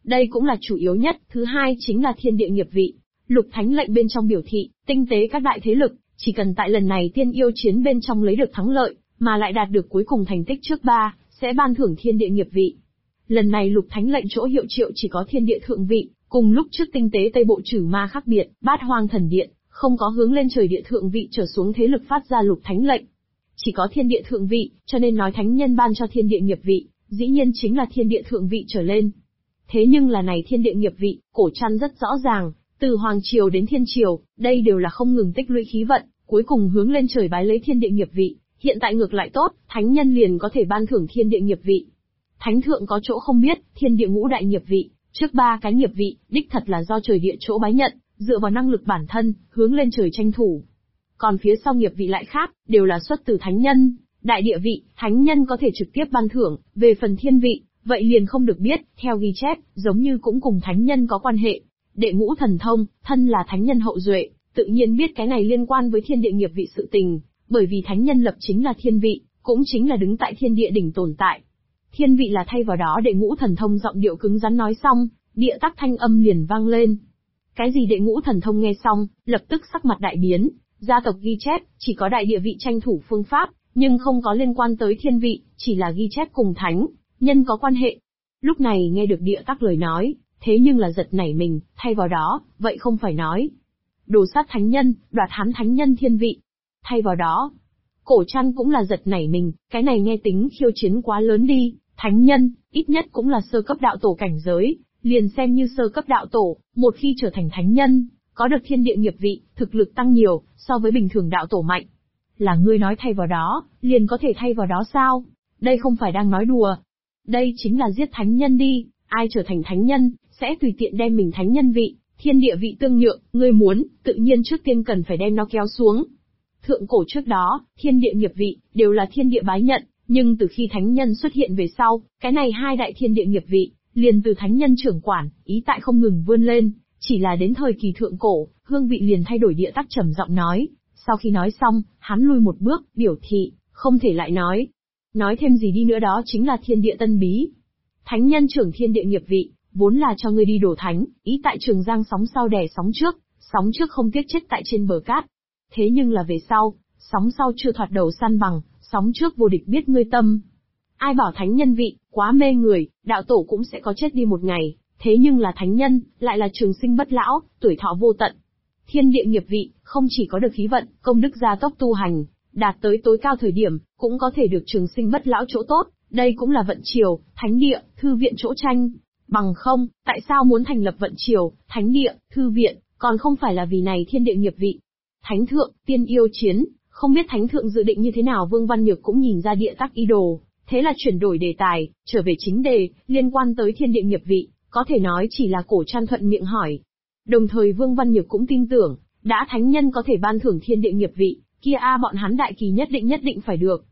đây cũng là chủ yếu nhất. Thứ hai chính là thiên địa nghiệp vị. Lục thánh lệnh bên trong biểu thị, tinh tế các đại thế lực, chỉ cần tại lần này tiên yêu chiến bên trong lấy được thắng lợi, mà lại đạt được cuối cùng thành tích trước 3, sẽ ban thưởng thiên địa nghiệp vị. Lần này lục thánh lệnh chỗ hiệu triệu chỉ có thiên địa thượng vị, cùng lúc trước tinh tế Tây Bộ trừ ma khác biệt, Bát Hoang Thần Điện, không có hướng lên trời địa thượng vị trở xuống thế lực phát ra lục thánh lệnh. Chỉ có thiên địa thượng vị, cho nên nói thánh nhân ban cho thiên địa nghiệp vị, dĩ nhiên chính là thiên địa thượng vị trở lên. Thế nhưng là này thiên địa nghiệp vị, cổ trăn rất rõ ràng, từ Hoàng Triều đến Thiên Triều, đây đều là không ngừng tích lũy khí vận, cuối cùng hướng lên trời bái lấy thiên địa nghiệp vị, hiện tại ngược lại tốt, thánh nhân liền có thể ban thưởng thiên địa nghiệp vị. Thánh thượng có chỗ không biết, thiên địa ngũ đại nghiệp vị, trước 3 cái nghiệp vị, đích thật là do trời địa chỗ bái nhận, dựa vào năng lực bản thân, hướng lên trời tranh thủ. Còn phía sau nghiệp vị lại khác, đều là xuất từ thánh nhân, đại địa vị, thánh nhân có thể trực tiếp ban thưởng, về phần thiên vị, vậy liền không được biết, theo ghi chép, giống như cũng cùng thánh nhân có quan hệ. Đệ ngũ thần thông, thân là thánh nhân hậu duệ, tự nhiên biết cái này liên quan với thiên địa nghiệp vị sự tình, bởi vì thánh nhân lập chính là thiên vị, cũng chính là đứng tại thiên địa đỉnh tồn tại. Thiên vị là thay vào đó đệ ngũ thần thông giọng điệu cứng rắn nói xong, địa tắc thanh âm liền vang lên. Cái gì đệ ngũ thần thông nghe xong, lập tức sắc mặt đại biến, gia tộc ghi chép, chỉ có đại địa vị tranh thủ phương pháp, nhưng không có liên quan tới thiên vị, chỉ là ghi chép cùng thánh nhân có quan hệ. Lúc này nghe được địa tắc lời nói, thế nhưng là giật nảy mình, thay vào đó, vậy không phải nói. Đồ sát thánh nhân, đoạt hắn thánh nhân thiên vị. Thay vào đó, cổ trăn cũng là giật nảy mình, cái này nghe tính khiêu chiến quá lớn đi, thánh nhân, ít nhất cũng là sơ cấp đạo tổ cảnh giới, liền xem như sơ cấp đạo tổ, một khi trở thành thánh nhân, có được thiên địa nghiệp vị, thực lực tăng nhiều, so với bình thường đạo tổ mạnh. Là ngươi nói thay vào đó, liền có thể thay vào đó sao? Đây không phải đang nói đùa. Đây chính là giết thánh nhân đi, ai trở thành thánh nhân, sẽ tùy tiện đem mình thánh nhân vị, thiên địa vị tương nhượng, ngươi muốn, tự nhiên trước tiên cần phải đem nó kéo xuống. Thượng cổ trước đó, thiên địa nghiệp vị, đều là thiên địa bái nhận, nhưng từ khi thánh nhân xuất hiện về sau, cái này 2 đại thiên địa nghiệp vị, liền từ thánh nhân trưởng quản, ý tại không ngừng vươn lên, chỉ là đến thời kỳ thượng cổ, hương vị liền thay đổi. Địa tắc trầm giọng nói, sau khi nói xong, hắn lui một bước, biểu thị, không thể lại nói. Nói thêm gì đi nữa đó chính là thiên địa tân bí. Thánh nhân trưởng thiên địa nghiệp vị, vốn là cho ngươi đi đổ thánh, ý tại Trường Giang sóng sau đè sóng trước không tiếc chết tại trên bờ cát. Thế nhưng là về sau, sóng sau chưa thoạt đầu săn bằng, sóng trước vô địch biết ngươi tâm. Ai bảo thánh nhân vị, quá mê người, đạo tổ cũng sẽ có chết đi một ngày, thế nhưng là thánh nhân, lại là trường sinh bất lão, tuổi thọ vô tận. Thiên địa nghiệp vị, không chỉ có được khí vận, công đức gia tốc tu hành, đạt tới tối cao thời điểm, cũng có thể được trường sinh bất lão chỗ tốt, đây cũng là vận triều, thánh địa, thư viện chỗ tranh. Bằng không, tại sao muốn thành lập vận triều, thánh địa, thư viện, còn không phải là vì này thiên địa nghiệp vị. Thánh thượng, tiên yêu chiến, không biết thánh thượng dự định như thế nào. Vương Văn Nhược cũng nhìn ra địa tắc ý đồ, thế là chuyển đổi đề tài, trở về chính đề, liên quan tới thiên địa nghiệp vị, có thể nói chỉ là cổ trăn thuận miệng hỏi. Đồng thời Vương Văn Nhược cũng tin tưởng, đã thánh nhân có thể ban thưởng thiên địa nghiệp vị, kia bọn hắn đại kỳ nhất định phải được.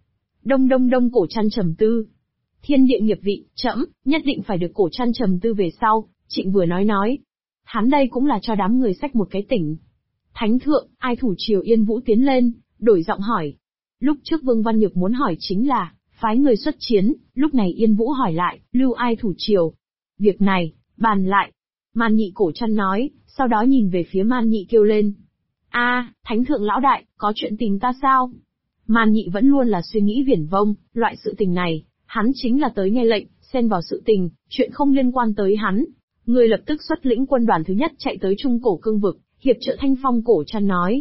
Đông cổ trăn trầm tư. Thiên địa nghiệp vị, trẫm nhất định phải được. Cổ trăn trầm tư về sau, Trịnh vừa nói. Hắn đây cũng là cho đám người xách một cái tỉnh. Thánh thượng, ai thủ triều Yên Vũ tiến lên, đổi giọng hỏi. Lúc trước Vương Văn Nhược muốn hỏi chính là, phái người xuất chiến, lúc này Yên Vũ hỏi lại, lưu ai thủ triều. Việc này, bàn lại. Man Nhị cổ trăn nói, sau đó nhìn về phía Man Nhị kêu lên. Thánh thượng lão đại, có chuyện tìm ta sao? Man Nhị vẫn luôn là suy nghĩ viển vông, loại sự tình này, hắn chính là tới nghe lệnh, xen vào sự tình, chuyện không liên quan tới hắn. Người lập tức xuất lĩnh quân đoàn thứ nhất chạy tới Trung Cổ cương vực, hiệp trợ Thanh Phong. Cổ trăn nói.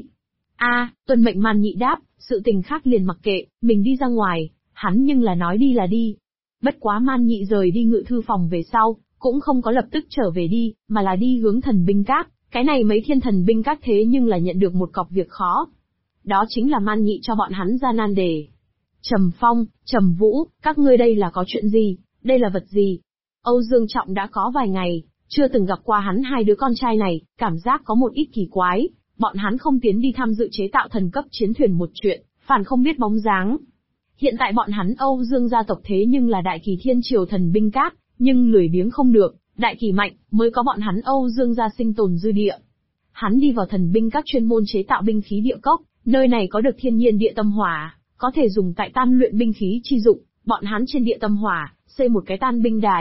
Tuân mệnh. Man Nhị đáp, sự tình khác liền mặc kệ, mình đi ra ngoài. Hắn nhưng là nói đi là đi. Bất quá Man Nhị rời đi ngự thư phòng về sau, cũng không có lập tức trở về đi, mà là đi hướng thần binh các. Cái này mấy thiên thần binh các thế nhưng là nhận được một cọc việc khó. Đó chính là Man Nhị cho bọn hắn ra nan đề. Trầm Phong, Trầm Vũ, các ngươi đây là có chuyện gì, đây là vật gì? Âu Dương Trọng đã có vài ngày, chưa từng gặp qua hắn 2 đứa con trai này, cảm giác có một ít kỳ quái, bọn hắn không tiến đi tham dự chế tạo thần cấp chiến thuyền một chuyện, phản không biết bóng dáng. Hiện tại bọn hắn Âu Dương gia tộc thế nhưng là đại kỳ thiên triều thần binh các, nhưng lười biếng không được, đại kỳ mạnh, mới có bọn hắn Âu Dương gia sinh tồn dư địa. Hắn đi vào thần binh các chuyên môn chế tạo binh khí địa cốc, nơi này có được thiên nhiên địa tâm hỏa, có thể dùng tại tan luyện binh khí chi dụng, bọn hắn trên địa tâm hỏa, xây một cái tan binh đài,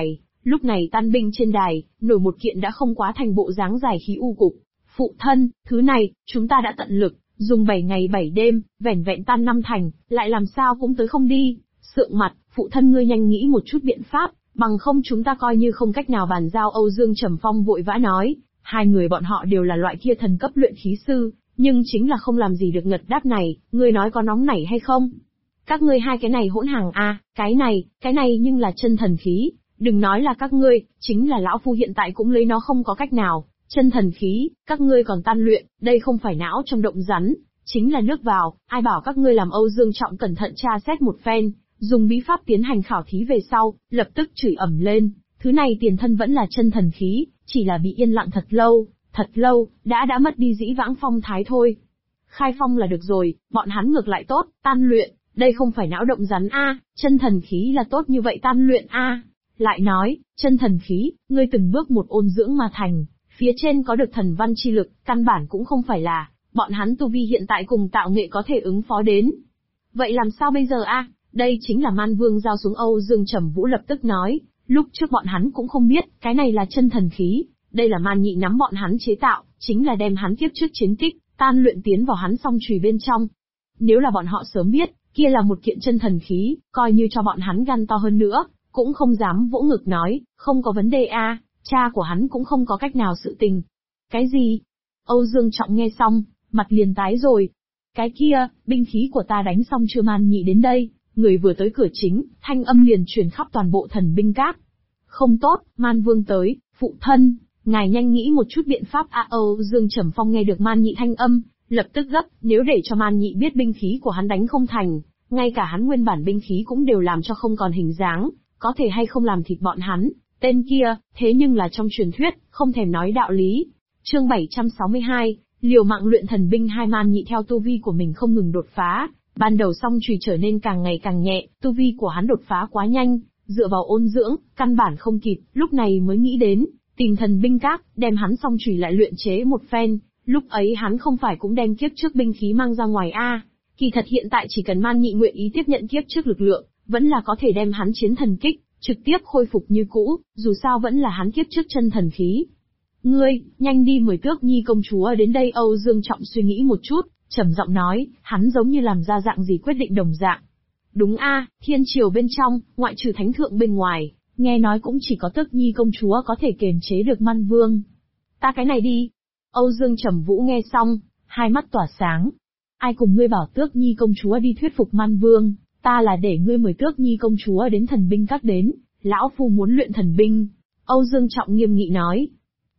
Lúc này tan binh trên đài, nổi một kiện đã không quá thành bộ dáng dài khí u cục. Phụ thân, thứ này, chúng ta đã tận lực, dùng 7 ngày 7 đêm, vẻn vẹn tan 5 thành, lại làm sao cũng tới không đi. Sượng mặt, phụ thân ngươi nhanh nghĩ một chút biện pháp, bằng không chúng ta coi như không cách nào bàn giao. Âu Dương Trầm Phong vội vã nói, hai người bọn họ đều là loại kia thần cấp luyện khí sư, nhưng chính là không làm gì được ngật đáp này, ngươi nói có nóng nảy hay không? Các ngươi hai cái này hỗn hàng a, cái này nhưng là chân thần khí, đừng nói là các ngươi, chính là lão phu hiện tại cũng lấy nó không có cách nào. Chân thần khí, các ngươi còn tan luyện, đây không phải não trong động rắn, chính là nước vào, ai bảo các ngươi làm. Âu Dương Trọng cẩn thận tra xét một phen, dùng bí pháp tiến hành khảo thí về sau, lập tức chửi ầm lên, thứ này tiền thân vẫn là chân thần khí, chỉ là bị yên lặng thật lâu, đã mất đi dĩ vãng phong thái thôi. Khai phong là được rồi, bọn hắn ngược lại tốt, tan luyện, đây không phải não động rắn a, chân thần khí là tốt như vậy tan luyện a. Lại nói, chân thần khí, ngươi từng bước một ôn dưỡng mà thành, phía trên có được thần văn chi lực, căn bản cũng không phải là bọn hắn tu vi hiện tại cùng tạo nghệ có thể ứng phó đến. Vậy làm sao bây giờ a? Đây chính là Man Vương giao xuống. Âu Dương Trầm Vũ lập tức nói, lúc trước bọn hắn cũng không biết, cái này là chân thần khí, đây là Man Nhị nắm bọn hắn chế tạo, chính là đem hắn kiếp trước chiến tích, tan luyện tiến vào hắn song chùy bên trong. Nếu là bọn họ sớm biết, kia là một kiện chân thần khí, coi như cho bọn hắn gan to hơn nữa, cũng không dám vỗ ngực nói, không có vấn đề a, cha của hắn cũng không có cách nào sự tình. Cái gì? Âu Dương Trọng nghe xong, mặt liền tái rồi. Cái kia, binh khí của ta đánh xong chưa? Man Nhị đến đây, người vừa tới cửa chính, thanh âm liền truyền khắp toàn bộ thần binh các. Không tốt, Man Vương tới, phụ thân, ngài nhanh nghĩ một chút biện pháp a. Âu Dương Trầm Phong nghe được Man Nhị thanh âm, lập tức gấp, nếu để cho Man Nhị biết binh khí của hắn đánh không thành, ngay cả hắn nguyên bản binh khí cũng đều làm cho không còn hình dáng, có thể hay không làm thịt bọn hắn, tên kia, thế nhưng là trong truyền thuyết, không thèm nói đạo lý. Chương 762, liều mạng luyện thần binh. Hai Man Nhị theo tu vi của mình không ngừng đột phá, ban đầu song chùy trở nên càng ngày càng nhẹ, tu vi của hắn đột phá quá nhanh, dựa vào ôn dưỡng, căn bản không kịp, lúc này mới nghĩ đến tìm thần binh các, đem hắn song chùy lại luyện chế một phen. Lúc ấy hắn không phải cũng đem kiếp trước binh khí mang ra ngoài a? Kỳ thật hiện tại chỉ cần Man Nhị nguyện ý tiếp nhận kiếp trước lực lượng, vẫn là có thể đem hắn chiến thần kích trực tiếp khôi phục như cũ, dù sao vẫn là hắn kiếp trước chân thần khí. Ngươi, nhanh đi mời Tước Nhi công chúa đến đây. Âu Dương Trọng suy nghĩ một chút, trầm giọng nói, hắn giống như làm ra dạng gì quyết định đồng dạng. Đúng a, thiên triều bên trong, ngoại trừ thánh thượng bên ngoài, nghe nói cũng chỉ có Tước Nhi công chúa có thể kiềm chế được Man Vương. Ta cái này đi. Âu Dương Trầm Vũ nghe xong, hai mắt tỏa sáng. Ai cùng ngươi bảo Tước Nhi công chúa đi thuyết phục Man Vương, ta là để ngươi mời Tước Nhi công chúa đến thần binh các đến, lão phu muốn luyện thần binh. Âu Dương Trọng nghiêm nghị nói.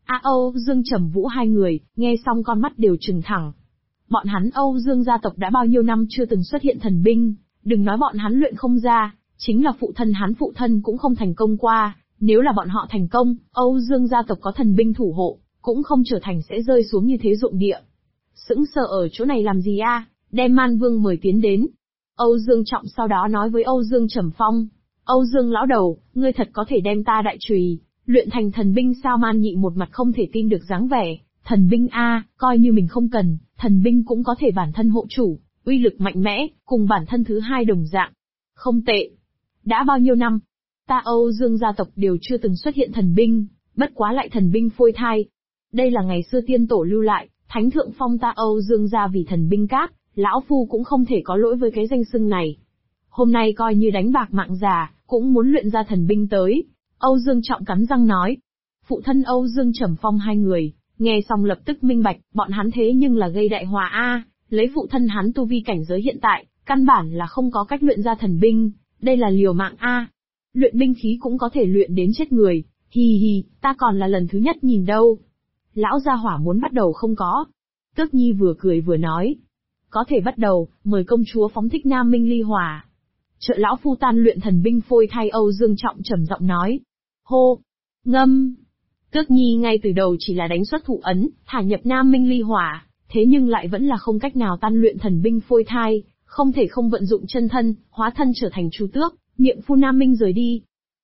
Âu Dương Trầm Vũ hai người, nghe xong con mắt đều trừng thẳng. Bọn hắn Âu Dương gia tộc đã bao nhiêu năm chưa từng xuất hiện thần binh, đừng nói bọn hắn luyện không ra, chính là phụ thân cũng không thành công qua, nếu là bọn họ thành công, Âu Dương gia tộc có thần binh thủ hộ, cũng không trở thành sẽ rơi xuống như thế ruộng địa. Sững sờ ở chỗ này làm gì a? Đem Man Vương mời tiến đến. Âu Dương Trọng sau đó nói với Âu Dương Trầm Phong, Âu Dương lão đầu, ngươi thật có thể đem ta đại chùy luyện thành thần binh sao? Man Nhị một mặt không thể tin được dáng vẻ, thần binh a, coi như mình không cần, thần binh cũng có thể bản thân hộ chủ, uy lực mạnh mẽ, cùng bản thân thứ hai đồng dạng. Không tệ. Đã bao nhiêu năm, ta Âu Dương gia tộc đều chưa từng xuất hiện thần binh, bất quá lại thần binh phôi thai. Đây là ngày xưa tiên tổ lưu lại, thánh thượng phong ta Âu Dương gia vì thần binh các, lão phu cũng không thể có lỗi với cái danh xưng này. Hôm nay coi như đánh bạc mạng già, cũng muốn luyện ra thần binh tới. Âu Dương Trọng cắn răng nói. Phụ thân Âu Dương Trầm Phong hai người, nghe xong lập tức minh bạch, bọn hắn thế nhưng là gây đại họa a, lấy phụ thân hắn tu vi cảnh giới hiện tại, căn bản là không có cách luyện ra thần binh, đây là liều mạng a. Luyện binh khí cũng có thể luyện đến chết người, hì hì, ta còn là lần thứ nhất nhìn đâu. Lão gia hỏa muốn bắt đầu không có. Tước Nhi vừa cười vừa nói. Có thể bắt đầu, mời công chúa phóng thích Nam Minh ly hỏa. Trợ lão phu tan luyện thần binh phôi thai. Âu Dương Trọng trầm giọng nói. Hô! Ngâm! Tước Nhi ngay từ đầu chỉ là đánh xuất thủ ấn, thả nhập Nam Minh ly hỏa, thế nhưng lại vẫn là không cách nào tan luyện thần binh phôi thai, không thể không vận dụng chân thân, hóa thân trở thành Chu Tước, miệng phun Nam Minh rời đi.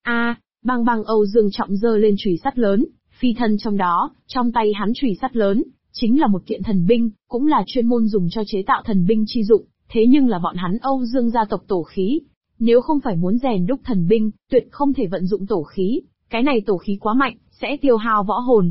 Bang bang. Âu Dương Trọng giơ lên chùy sắt lớn, phi thân trong đó, trong tay hắn chùy sắt lớn, chính là một kiện thần binh, cũng là chuyên môn dùng cho chế tạo thần binh chi dụng, thế nhưng là bọn hắn Âu Dương gia tộc tổ khí. Nếu không phải muốn rèn đúc thần binh, tuyệt không thể vận dụng tổ khí, Cái này tổ khí quá mạnh, sẽ tiêu hao võ hồn.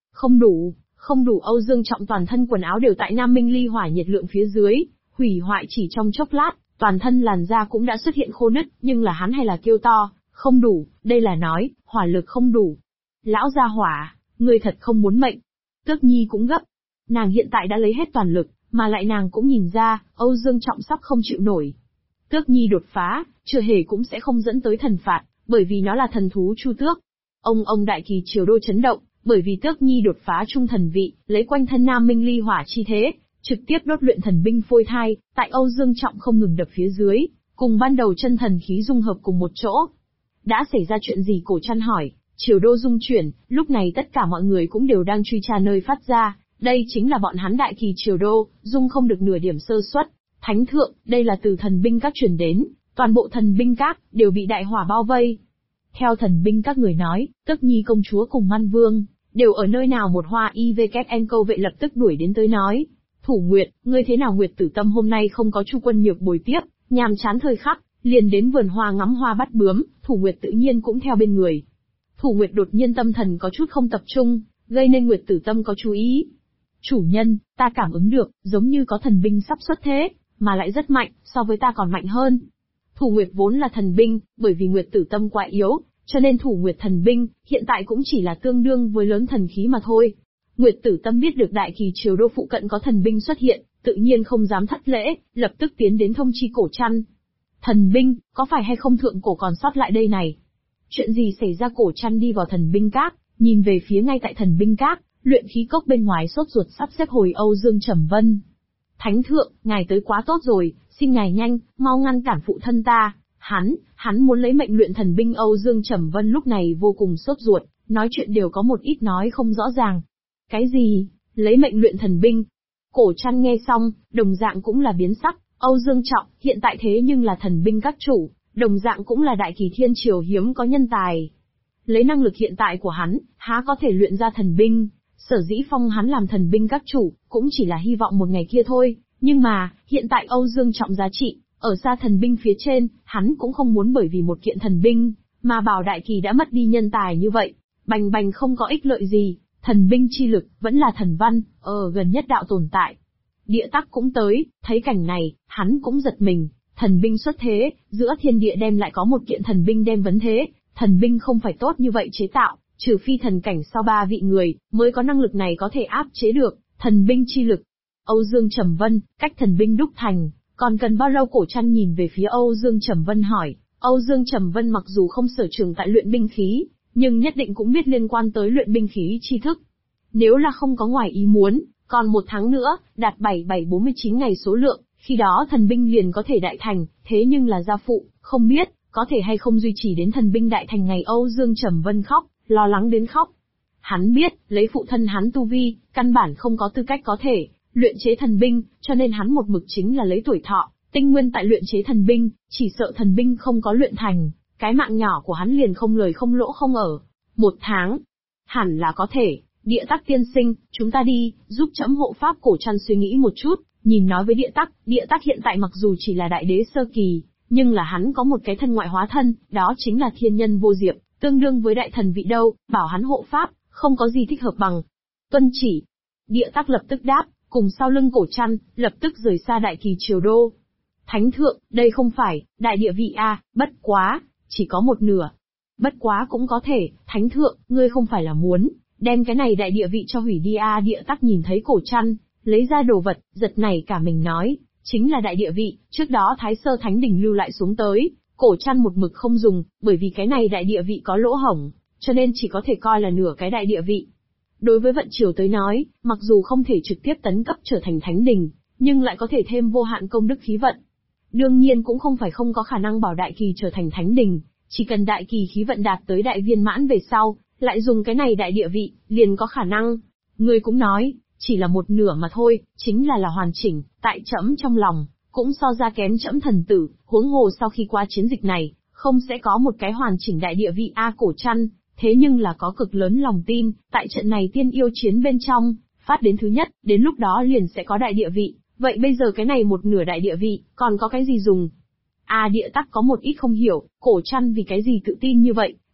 Không đủ Âu Dương Trọng toàn thân quần áo đều tại Nam Minh ly hỏa nhiệt lượng phía dưới, hủy hoại chỉ trong chốc lát, toàn thân làn da cũng đã xuất hiện khô nứt, nhưng là hắn hay là kêu to, không đủ, đây là nói, hỏa lực không đủ. Lão gia hỏa, ngươi thật không muốn mệnh. Tước Nhi cũng gấp. Nàng hiện tại đã lấy hết toàn lực, mà lại nàng cũng nhìn ra, Âu Dương Trọng sắp không chịu nổi. Tước Nhi đột phá, chưa hề cũng sẽ không dẫn tới thần phạt, bởi vì nó là thần thú Chu Tước. Ông đại kỳ triều đô chấn động, bởi vì Tước Nhi đột phá trung thần vị, lấy quanh thân Nam Minh ly hỏa chi thế, trực tiếp đốt luyện thần binh phôi thai, tại Âu Dương Trọng không ngừng đập phía dưới, cùng ban đầu chân thần khí dung hợp cùng một chỗ. Đã xảy ra chuyện gì? Cổ Trăn hỏi. Triều đô rung chuyển, lúc này tất cả mọi người cũng đều đang truy tra nơi phát ra, đây chính là bọn hắn đại kỳ triều đô, dung không được nửa điểm sơ suất. Thánh thượng, đây là từ thần binh các truyền đến, toàn bộ thần binh các đều bị đại hỏa bao vây. Theo thần binh các người nói, Tước Nhi công chúa cùng Man Vương đều ở nơi nào? Một Hoa IVKN câu vệ lập tức đuổi đến tới nói. Thủ Nguyệt, ngươi thế nào? Nguyệt Tử Tâm hôm nay không có Chu Quân Nhược bồi tiếp, nhàm chán thời khắc, liền đến vườn hoa ngắm hoa bắt bướm, Thủ Nguyệt tự nhiên cũng theo bên người. Thủ Nguyệt đột nhiên tâm thần có chút không tập trung, gây nên Nguyệt Tử Tâm có chú ý. Chủ nhân, ta cảm ứng được, giống như có thần binh sắp xuất thế, mà lại rất mạnh, so với ta còn mạnh hơn. Thủ Nguyệt vốn là thần binh, bởi vì Nguyệt Tử Tâm quá yếu, cho nên Thủ Nguyệt thần binh, hiện tại cũng chỉ là tương đương với lớn thần khí mà thôi. Nguyệt Tử Tâm biết được đại kỳ triều đô phụ cận có thần binh xuất hiện, tự nhiên không dám thất lễ, lập tức tiến đến thông chi Cổ Trăn. Thần binh, có phải hay không thượng cổ còn sót lại đây này? Chuyện gì xảy ra? Cổ Trăn đi vào thần binh các, nhìn về phía ngay tại thần binh các, luyện khí cốc bên ngoài sốt ruột sắp xếp hồi Âu Dương Trầm Vân. Thánh thượng, ngài tới quá tốt rồi, xin ngài nhanh, mau ngăn cản phụ thân ta. Hắn muốn lấy mệnh luyện thần binh. Âu Dương Trầm Vân lúc này vô cùng sốt ruột, nói chuyện đều có một ít nói không rõ ràng. Cái gì? Lấy mệnh luyện thần binh? Cổ Trăn nghe xong, đồng dạng cũng là biến sắc. Âu Dương Trọng, hiện tại thế nhưng là thần binh các chủ, đồng dạng cũng là đại kỳ thiên triều hiếm có nhân tài. Lấy năng lực hiện tại của hắn, há có thể luyện ra thần binh? Sở dĩ phong hắn làm thần binh các chủ, cũng chỉ là hy vọng một ngày kia thôi. Nhưng mà, hiện tại Âu Dương Trọng giá trị, ở xa thần binh phía trên, hắn cũng không muốn bởi vì một kiện thần binh, mà bảo đại kỳ đã mất đi nhân tài như vậy. Bành bành không có ích lợi gì, thần binh chi lực, vẫn là thần văn, gần nhất đạo tồn tại. Địa Tắc cũng tới, thấy cảnh này, hắn cũng giật mình, thần binh xuất thế, giữa thiên địa đem lại có một kiện thần binh đem vấn thế, thần binh không phải tốt như vậy chế tạo, trừ phi thần cảnh sau 3 vị người, mới có năng lực này có thể áp chế được, thần binh chi lực. Âu Dương Trầm Vân, cách thần binh đúc thành, còn cần bao lâu? Cổ Trăn nhìn về phía Âu Dương Trầm Vân hỏi. Âu Dương Trầm Vân mặc dù không sở trường tại luyện binh khí, nhưng nhất định cũng biết liên quan tới luyện binh khí tri thức. Nếu là không có ngoài ý muốn, còn 1 tháng nữa, đạt 7749 ngày số lượng, khi đó thần binh liền có thể đại thành, thế nhưng là gia phụ, không biết, có thể hay không duy trì đến thần binh đại thành ngày? Âu Dương Trầm Vân khóc, lo lắng đến khóc. Hắn biết, lấy phụ thân hắn tu vi, căn bản không có tư cách có thể luyện chế thần binh, cho nên hắn một mực chính là lấy tuổi thọ, tinh nguyên tại luyện chế thần binh, chỉ sợ thần binh không có luyện thành, cái mạng nhỏ của hắn liền không lời không lỗ không ở. 1 tháng, hẳn là có thể. Địa Tắc tiên sinh, chúng ta đi, giúp trẫm hộ pháp. Cổ Trăn suy nghĩ một chút, nhìn nói với Địa Tắc hiện tại mặc dù chỉ là đại đế sơ kỳ, nhưng là hắn có một cái thân ngoại hóa thân, đó chính là thiên nhân vô diệp, tương đương với đại thần vị đâu, bảo hắn hộ pháp, không có gì thích hợp bằng. Tuân chỉ. Địa Tắc lập tức đáp, cùng sau lưng Cổ Trăn, lập tức rời xa đại kỳ triều đô. Thánh thượng, đây không phải đại địa vị a, bất quá, chỉ có một nửa. Bất quá cũng có thể, thánh thượng, ngươi không phải là muốn đem cái này đại địa vị cho hủy đi a? Địa Tắc nhìn thấy Cổ Trăn, lấy ra đồ vật, giật nảy cả mình nói, chính là đại địa vị, trước đó Thái Sơ Thánh Đình lưu lại xuống tới, Cổ Trăn một mực không dùng, bởi vì cái này đại địa vị có lỗ hổng, cho nên chỉ có thể coi là nửa cái đại địa vị. Đối với vận triều tới nói, mặc dù không thể trực tiếp tấn cấp trở thành Thánh Đình, nhưng lại có thể thêm vô hạn công đức khí vận. Đương nhiên cũng không phải không có khả năng bảo đại kỳ trở thành Thánh Đình, chỉ cần đại kỳ khí vận đạt tới đại viên mãn về sau, lại dùng cái này đại địa vị, liền có khả năng. Ngươi cũng nói, chỉ là một nửa mà thôi, chính là hoàn chỉnh, tại trẫm trong lòng, cũng so ra kém trẫm thần tử, huống hồ sau khi qua chiến dịch này, không sẽ có một cái hoàn chỉnh đại địa vị a? Cổ Trăn, thế nhưng là có cực lớn lòng tin, tại trận này tiên yêu chiến bên trong, phát đến thứ nhất, đến lúc đó liền sẽ có đại địa vị, vậy bây giờ cái này một nửa đại địa vị, còn có cái gì dùng? Địa Tắc có một ít không hiểu, Cổ Trăn vì cái gì tự tin như vậy,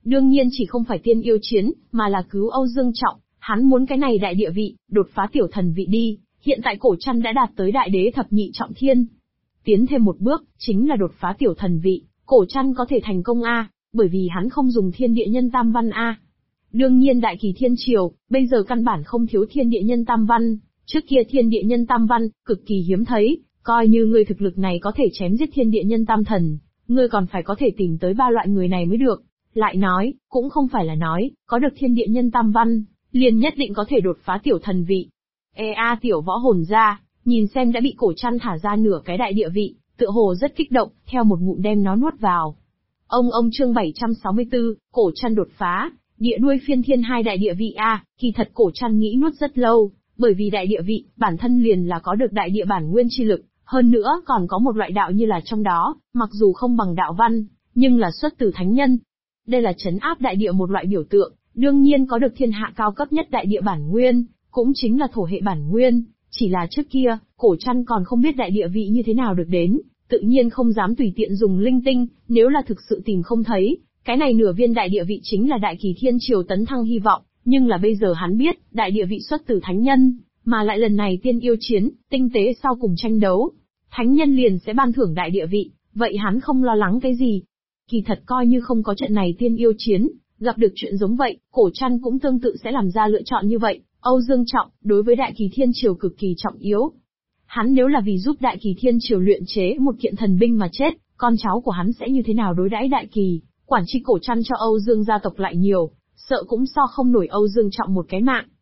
Đương nhiên chỉ không phải tiên yêu chiến, mà là cứu Âu Dương Trọng, hắn muốn cái này đại địa vị, đột phá tiểu thần vị đi, hiện tại cổ trăn đã đạt tới đại đế thập nhị trọng thiên. Tiến thêm một bước, chính là đột phá tiểu thần vị, cổ trăn có thể thành công A, bởi vì hắn không dùng thiên địa nhân tam văn A. Đương nhiên đại kỳ thiên triều, bây giờ căn bản không thiếu thiên địa nhân tam văn, trước kia thiên địa nhân tam văn, cực kỳ hiếm thấy, coi như ngươi thực lực này có thể chém giết thiên địa nhân tam thần, ngươi còn phải có thể tìm tới 3 loại người này mới được. Lại nói, cũng không phải là nói, có được thiên địa nhân tam văn, liền nhất định có thể đột phá tiểu thần vị. Tiểu võ hồn ra, nhìn xem đã bị cổ trăn thả ra nửa cái đại địa vị, tựa hồ rất kích động, theo một ngụm đem nó nuốt vào. Ông chương 764, cổ trăn đột phá, địa đuôi phiên thiên 2 đại địa vị A, kỳ thật cổ trăn nghĩ nuốt rất lâu, bởi vì đại địa vị, bản thân liền là có được đại địa bản nguyên chi lực, hơn nữa còn có một loại đạo như là trong đó, mặc dù không bằng đạo văn, nhưng là xuất từ thánh nhân. Đây là trấn áp đại địa một loại biểu tượng, đương nhiên có được thiên hạ cao cấp nhất đại địa bản nguyên, cũng chính là thổ hệ bản nguyên, chỉ là trước kia, cổ trăn còn không biết đại địa vị như thế nào được đến, tự nhiên không dám tùy tiện dùng linh tinh, nếu là thực sự tìm không thấy, cái này nửa viên đại địa vị chính là đại kỳ thiên triều tấn thăng hy vọng, nhưng là bây giờ hắn biết, đại địa vị xuất từ thánh nhân, mà lại lần này tiên yêu chiến, tinh tế sau cùng tranh đấu, thánh nhân liền sẽ ban thưởng đại địa vị, vậy hắn không lo lắng cái gì. Kỳ thật coi như không có trận này tiên yêu chiến, gặp được chuyện giống vậy, cổ trăn cũng tương tự sẽ làm ra lựa chọn như vậy. Âu Dương Trọng, đối với đại kỳ thiên triều cực kỳ trọng yếu. Hắn nếu là vì giúp đại kỳ thiên triều luyện chế một kiện thần binh mà chết, con cháu của hắn sẽ như thế nào đối đãi đại kỳ, quản tri cổ trăn cho Âu Dương gia tộc lại nhiều, sợ cũng so không nổi Âu Dương Trọng một cái mạng.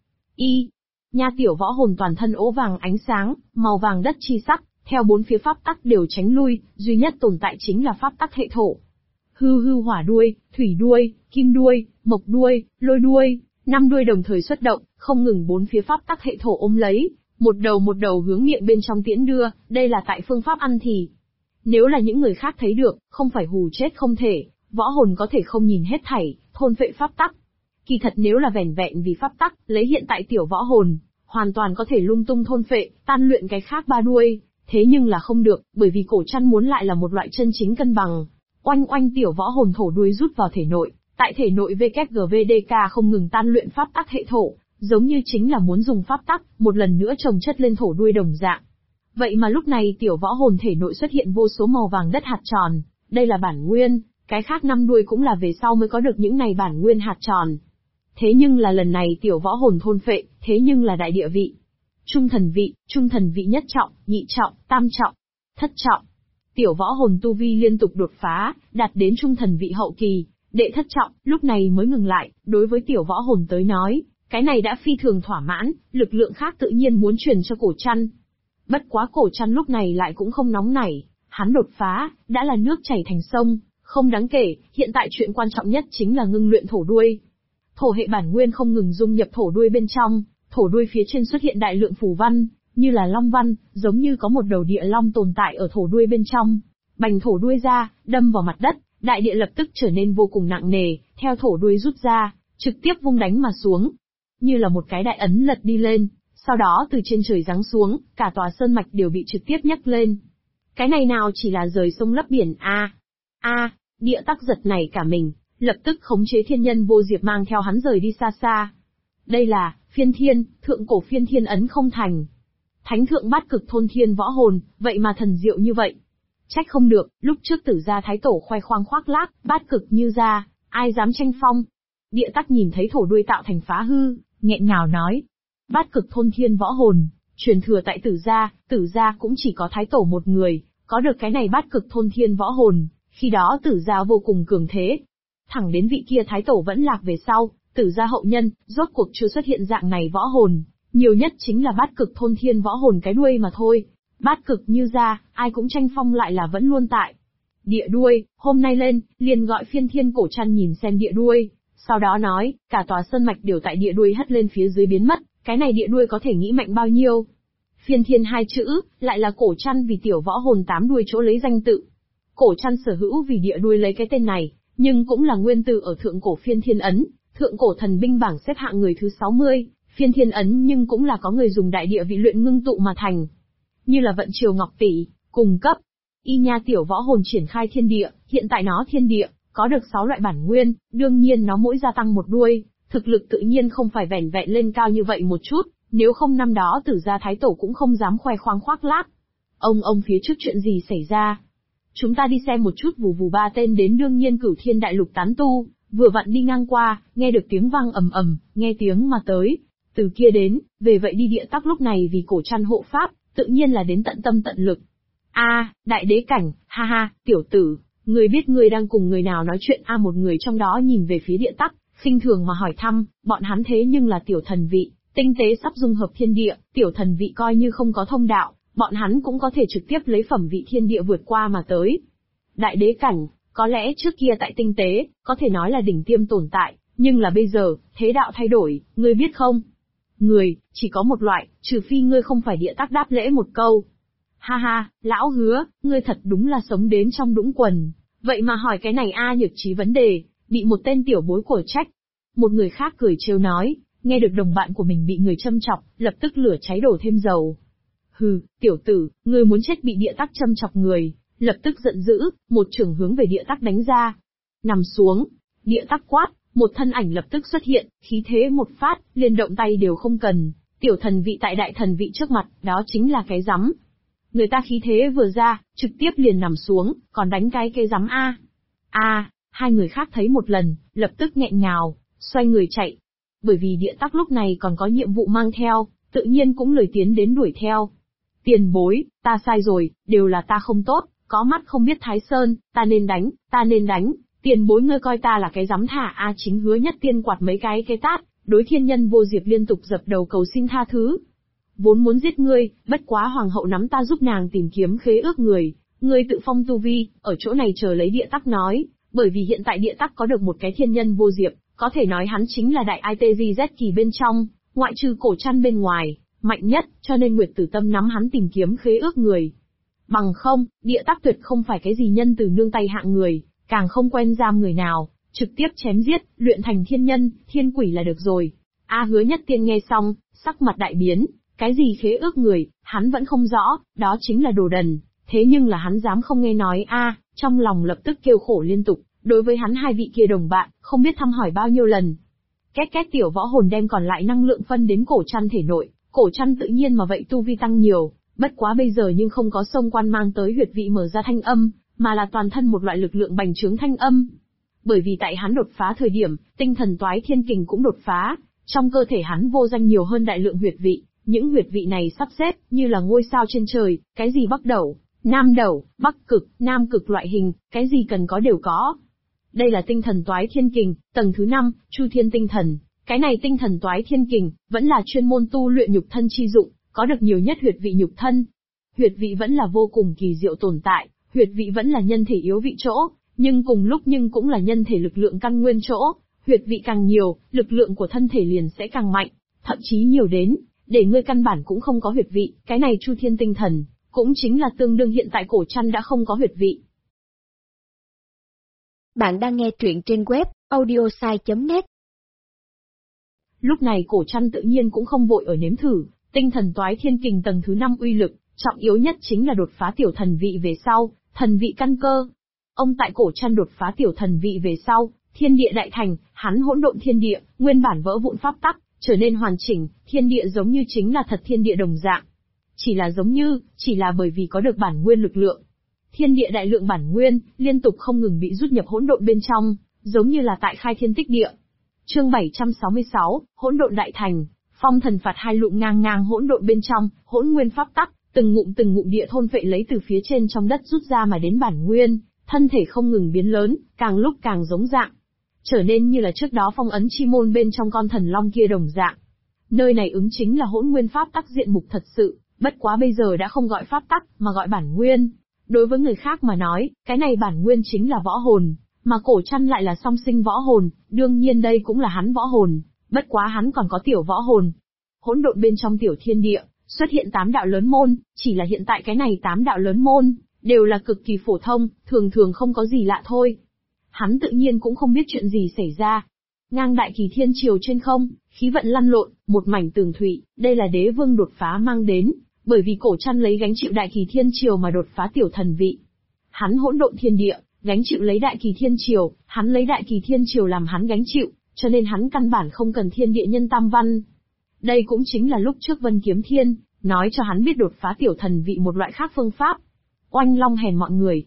Nha tiểu võ hồn toàn thân ố vàng ánh sáng, màu vàng đất chi sắc, theo 4 phía pháp tắc đều tránh lui, duy nhất tồn tại chính là pháp tắc hệ thổ. Hư hỏa đuôi, thủy đuôi, kim đuôi, mộc đuôi, lôi đuôi, 5 đuôi đồng thời xuất động, không ngừng 4 phía pháp tắc hệ thổ ôm lấy, một đầu hướng miệng bên trong tiễn đưa, đây là tại phương pháp ăn thì. Nếu là những người khác thấy được, không phải hù chết không thể, võ hồn có thể không nhìn hết thảy, thôn phệ pháp tắc. Kỳ thật nếu là vẻn vẹn vì pháp tắc, lấy hiện tại tiểu võ hồn, hoàn toàn có thể lung tung thôn phệ, tan luyện cái khác 3 đuôi, thế nhưng là không được, bởi vì cổ trăn muốn lại là một loại chân chính cân bằng. Oanh tiểu võ hồn thổ đuôi rút vào thể nội, tại thể nội WGVDK không ngừng tan luyện pháp tắc hệ thổ, giống như chính là muốn dùng pháp tắc, một lần nữa chồng chất lên thổ đuôi đồng dạng. Vậy mà lúc này tiểu võ hồn thể nội xuất hiện vô số màu vàng đất hạt tròn, đây là bản nguyên, cái khác 5 đuôi cũng là về sau mới có được những này bản nguyên hạt tròn. Thế nhưng là lần này tiểu võ hồn thôn phệ, thế nhưng là đại địa vị. Trung thần vị nhất trọng, nhị trọng, tam trọng, thất trọng. Tiểu võ hồn tu vi liên tục đột phá, đạt đến trung thần vị hậu kỳ, đệ thất trọng, lúc này mới ngừng lại, đối với tiểu võ hồn tới nói, cái này đã phi thường thỏa mãn, lực lượng khác tự nhiên muốn truyền cho cổ trăn. Bất quá cổ trăn lúc này lại cũng không nóng nảy, hắn đột phá, đã là nước chảy thành sông, không đáng kể, hiện tại chuyện quan trọng nhất chính là ngưng luyện thổ đuôi. Thổ hệ bản nguyên không ngừng dung nhập thổ đuôi bên trong, thổ đuôi phía trên xuất hiện đại lượng phù văn, như là long văn, giống như có một đầu địa long tồn tại ở thổ đuôi bên trong. Bành thổ đuôi ra, đâm vào mặt đất, đại địa lập tức trở nên vô cùng nặng nề, theo thổ đuôi rút ra, trực tiếp vung đánh mà xuống. Như là một cái đại ấn lật đi lên, sau đó từ trên trời giáng xuống, cả tòa sơn mạch đều bị trực tiếp nhấc lên. Cái này nào chỉ là rời sông lấp biển địa tắc giật này cả mình, lập tức khống chế thiên nhân vô diệp mang theo hắn rời đi xa xa. Đây là, phiên thiên, thượng cổ phiên thiên ấn không thành. Thánh thượng bát cực thôn thiên võ hồn, vậy mà thần diệu như vậy. Trách không được, lúc trước tử gia thái tổ khoe khoang khoác lác, bát cực như ra, ai dám tranh phong. Địa tắc nhìn thấy thổ đuôi tạo thành phá hư, nghẹn ngào nói. Bát cực thôn thiên võ hồn, truyền thừa tại tử gia cũng chỉ có thái tổ một người, có được cái này bát cực thôn thiên võ hồn, khi đó tử gia vô cùng cường thế. Thẳng đến vị kia thái tổ vẫn lạc về sau, tử gia hậu nhân, rốt cuộc chưa xuất hiện dạng này võ hồn, nhiều nhất chính là bát cực thôn thiên võ hồn cái đuôi mà thôi. Bát cực như ra, ai cũng tranh phong lại là vẫn luôn tại. Địa đuôi, hôm nay lên, liền gọi phiên thiên cổ trăn nhìn xem địa đuôi, sau đó nói, cả tòa sơn mạch đều tại địa đuôi hất lên phía dưới biến mất, cái này địa đuôi có thể nghĩ mạnh bao nhiêu. Phiên thiên 2 chữ, lại là cổ trăn vì tiểu võ hồn 8 đuôi chỗ lấy danh tự. Cổ trăn sở hữu vì địa đuôi lấy cái tên này, nhưng cũng là nguyên từ ở thượng cổ phiên thiên ấn, thượng cổ thần binh bảng xếp hạng người thứ 60, phiên thiên ấn nhưng cũng là có người dùng đại địa vị luyện ngưng tụ mà thành. Như là vận triều ngọc tỷ, cùng cấp. Nha tiểu võ hồn triển khai thiên địa, hiện tại nó thiên địa, Có được 6 loại bản nguyên, đương nhiên nó mỗi gia tăng một đuôi, thực lực tự nhiên không phải vẻn vẹn lên cao như vậy một chút, nếu không năm đó Tử gia thái tổ cũng không dám khoe khoang khoác lác. Ông phía trước chuyện gì xảy ra? Chúng ta đi xem một chút. Vù ba tên đến đương nhiên Cửu Thiên Đại Lục tán tu, vừa vặn đi ngang qua, nghe được tiếng vang ầm ầm, nghe tiếng mà tới. Từ kia đến, về vậy đi địa tắc lúc này vì cổ trăn hộ pháp, tự nhiên là đến tận tâm tận lực. Đại đế cảnh, ha ha, tiểu tử, ngươi biết ngươi đang cùng người nào nói chuyện? Một người trong đó nhìn về phía địa tắc, khinh thường mà hỏi thăm, bọn hắn thế nhưng là tiểu thần vị, tinh tế sắp dung hợp thiên địa, tiểu thần vị coi như không có thông đạo, bọn hắn cũng có thể trực tiếp lấy phẩm vị thiên địa vượt qua mà tới. Đại đế cảnh, có lẽ trước kia tại tinh tế, có thể nói là đỉnh tiêm tồn tại, nhưng là bây giờ, thế đạo thay đổi, ngươi biết không? Người, chỉ có một loại, trừ phi ngươi không phải địa tắc đáp lễ một câu. Ha ha, lão Hứa, ngươi thật đúng là sống đến trong đũng quần. Vậy mà hỏi cái này nhược trí vấn đề, bị một tên tiểu bối của trách. Một người khác cười trêu nói, nghe được đồng bạn của mình bị người châm chọc, lập tức lửa cháy đổ thêm dầu. Hừ, tiểu tử, ngươi muốn chết bị địa tắc châm chọc người, lập tức giận dữ, một chưởng hướng về địa tắc đánh ra. Nằm xuống, địa tắc quát, một thân ảnh lập tức xuất hiện, khí thế một phát, liên động tay đều không cần, tiểu thần vị tại đại thần vị trước mặt, đó chính là cái rắm. Người ta khí thế vừa ra, trực tiếp liền nằm xuống, còn đánh cái rắm hai người khác thấy một lần, lập tức nghẹn ngào, xoay người chạy. Bởi vì địa tắc lúc này còn có nhiệm vụ mang theo, tự nhiên cũng lười tiến đến đuổi theo. Tiền bối, ta sai rồi, đều là ta không tốt, có mắt không biết Thái Sơn, ta nên đánh, tiền bối ngươi coi ta là cái dám thả. Chính Hứa Nhất Tiên quạt mấy cái tát, đối thiên nhân vô diệp liên tục dập đầu cầu xin tha thứ. Vốn muốn giết ngươi, bất quá hoàng hậu nắm ta giúp nàng tìm kiếm khế ước người, ngươi tự phong tu vi, ở chỗ này chờ lấy địa tắc nói, bởi vì hiện tại địa tắc có được một cái thiên nhân vô diệp, có thể nói hắn chính là đại ITGZ kỳ bên trong, ngoại trừ cổ trăn bên ngoài, mạnh nhất, cho nên Nguyệt Tử Tâm nắm hắn tìm kiếm khế ước người. Bằng không, địa tắc tuyệt không phải cái gì nhân từ nương tay hạng người, càng không quen giam người nào, trực tiếp chém giết, luyện thành thiên nhân, thiên quỷ là được rồi. Hứa Nhất Tiên nghe xong, sắc mặt đại biến, cái gì khế ước người, hắn vẫn không rõ, đó chính là đồ đần, thế nhưng là hắn dám không nghe nói trong lòng lập tức kêu khổ liên tục, đối với hắn hai vị kia đồng bạn, không biết thăm hỏi bao nhiêu lần. Két tiểu võ hồn đem còn lại năng lượng phân đến cổ trăn thể nội, cổ trăn tự nhiên mà vậy tu vi tăng nhiều, bất quá bây giờ nhưng không có sông quan mang tới huyệt vị mở ra thanh âm, mà là toàn thân một loại lực lượng bành trướng thanh âm. Bởi vì tại hắn đột phá thời điểm, tinh thần toái thiên kình cũng đột phá, trong cơ thể hắn vô danh nhiều hơn đại lượng huyệt vị, những huyệt vị này sắp xếp như là ngôi sao trên trời, cái gì bắc đẩu, nam đẩu, bắc cực, nam cực loại hình, cái gì cần có đều có. Đây là tinh thần toái thiên kình, tầng thứ 5, Chu Thiên tinh thần. Cái này tinh thần toái thiên kình, vẫn là chuyên môn tu luyện nhục thân chi dụng, có được nhiều nhất huyệt vị nhục thân. Huyệt vị vẫn là vô cùng kỳ diệu tồn tại, huyệt vị vẫn là nhân thể yếu vị chỗ, nhưng cùng lúc cũng là nhân thể lực lượng căn nguyên chỗ. Huyệt vị càng nhiều, lực lượng của thân thể liền sẽ càng mạnh, thậm chí nhiều đến, để ngươi căn bản cũng không có huyệt vị. Cái này Chu Thiên tinh thần, cũng chính là tương đương hiện tại cổ trăn đã không có huyệt vị. Bạn đang nghe truyện trên web audiosai.net. Lúc này cổ trăn tự nhiên cũng không vội ở nếm thử, tinh thần toái thiên kình tầng thứ 5 uy lực, trọng yếu nhất chính là đột phá tiểu thần vị về sau, thần vị căn cơ. Ông tại cổ trăn đột phá tiểu thần vị về sau, thiên địa đại thành, hắn hỗn độn thiên địa, nguyên bản vỡ vụn pháp tắc, trở nên hoàn chỉnh, thiên địa giống như chính là thật thiên địa đồng dạng. Chỉ là bởi vì có được bản nguyên lực lượng. Thiên địa đại lượng bản nguyên, liên tục không ngừng bị rút nhập hỗn độn bên trong, giống như là tại khai thiên tích địa. Chương 766, hỗn độn đại thành, phong thần phạt hai lụng ngang hỗn độn bên trong, hỗn nguyên pháp tắc, từng ngụm địa thôn phệ lấy từ phía trên trong đất rút ra mà đến bản nguyên, thân thể không ngừng biến lớn, càng lúc càng giống dạng. Trở nên như là trước đó phong ấn chi môn bên trong con thần long kia đồng dạng. Nơi này ứng chính là hỗn nguyên pháp tắc diện mục thật sự, bất quá bây giờ đã không gọi pháp tắc, mà gọi bản nguyên. Đối với người khác mà nói, cái này bản nguyên chính là võ hồn, mà cổ trăn lại là song sinh võ hồn, đương nhiên đây cũng là hắn võ hồn, bất quá hắn còn có tiểu võ hồn. Hỗn độn bên trong tiểu thiên địa, xuất hiện 8 đạo lớn môn, chỉ là hiện tại cái này 8 đạo lớn môn, đều là cực kỳ phổ thông, thường không có gì lạ thôi. Hắn tự nhiên cũng không biết chuyện gì xảy ra. Ngang đại kỳ thiên triều trên không, khí vận lăn lộn, một mảnh tường thụy, đây là đế vương đột phá mang đến, bởi vì cổ trăn lấy gánh chịu đại kỳ thiên triều mà đột phá tiểu thần vị. Hắn hỗn độn thiên địa, gánh chịu lấy đại kỳ thiên triều, hắn lấy đại kỳ thiên triều làm hắn gánh chịu, cho nên hắn căn bản không cần thiên địa nhân tam văn. Đây cũng chính là lúc trước Vân Kiếm Thiên nói cho hắn biết đột phá tiểu thần vị một loại khác phương pháp. Oanh Long hèn mọi người,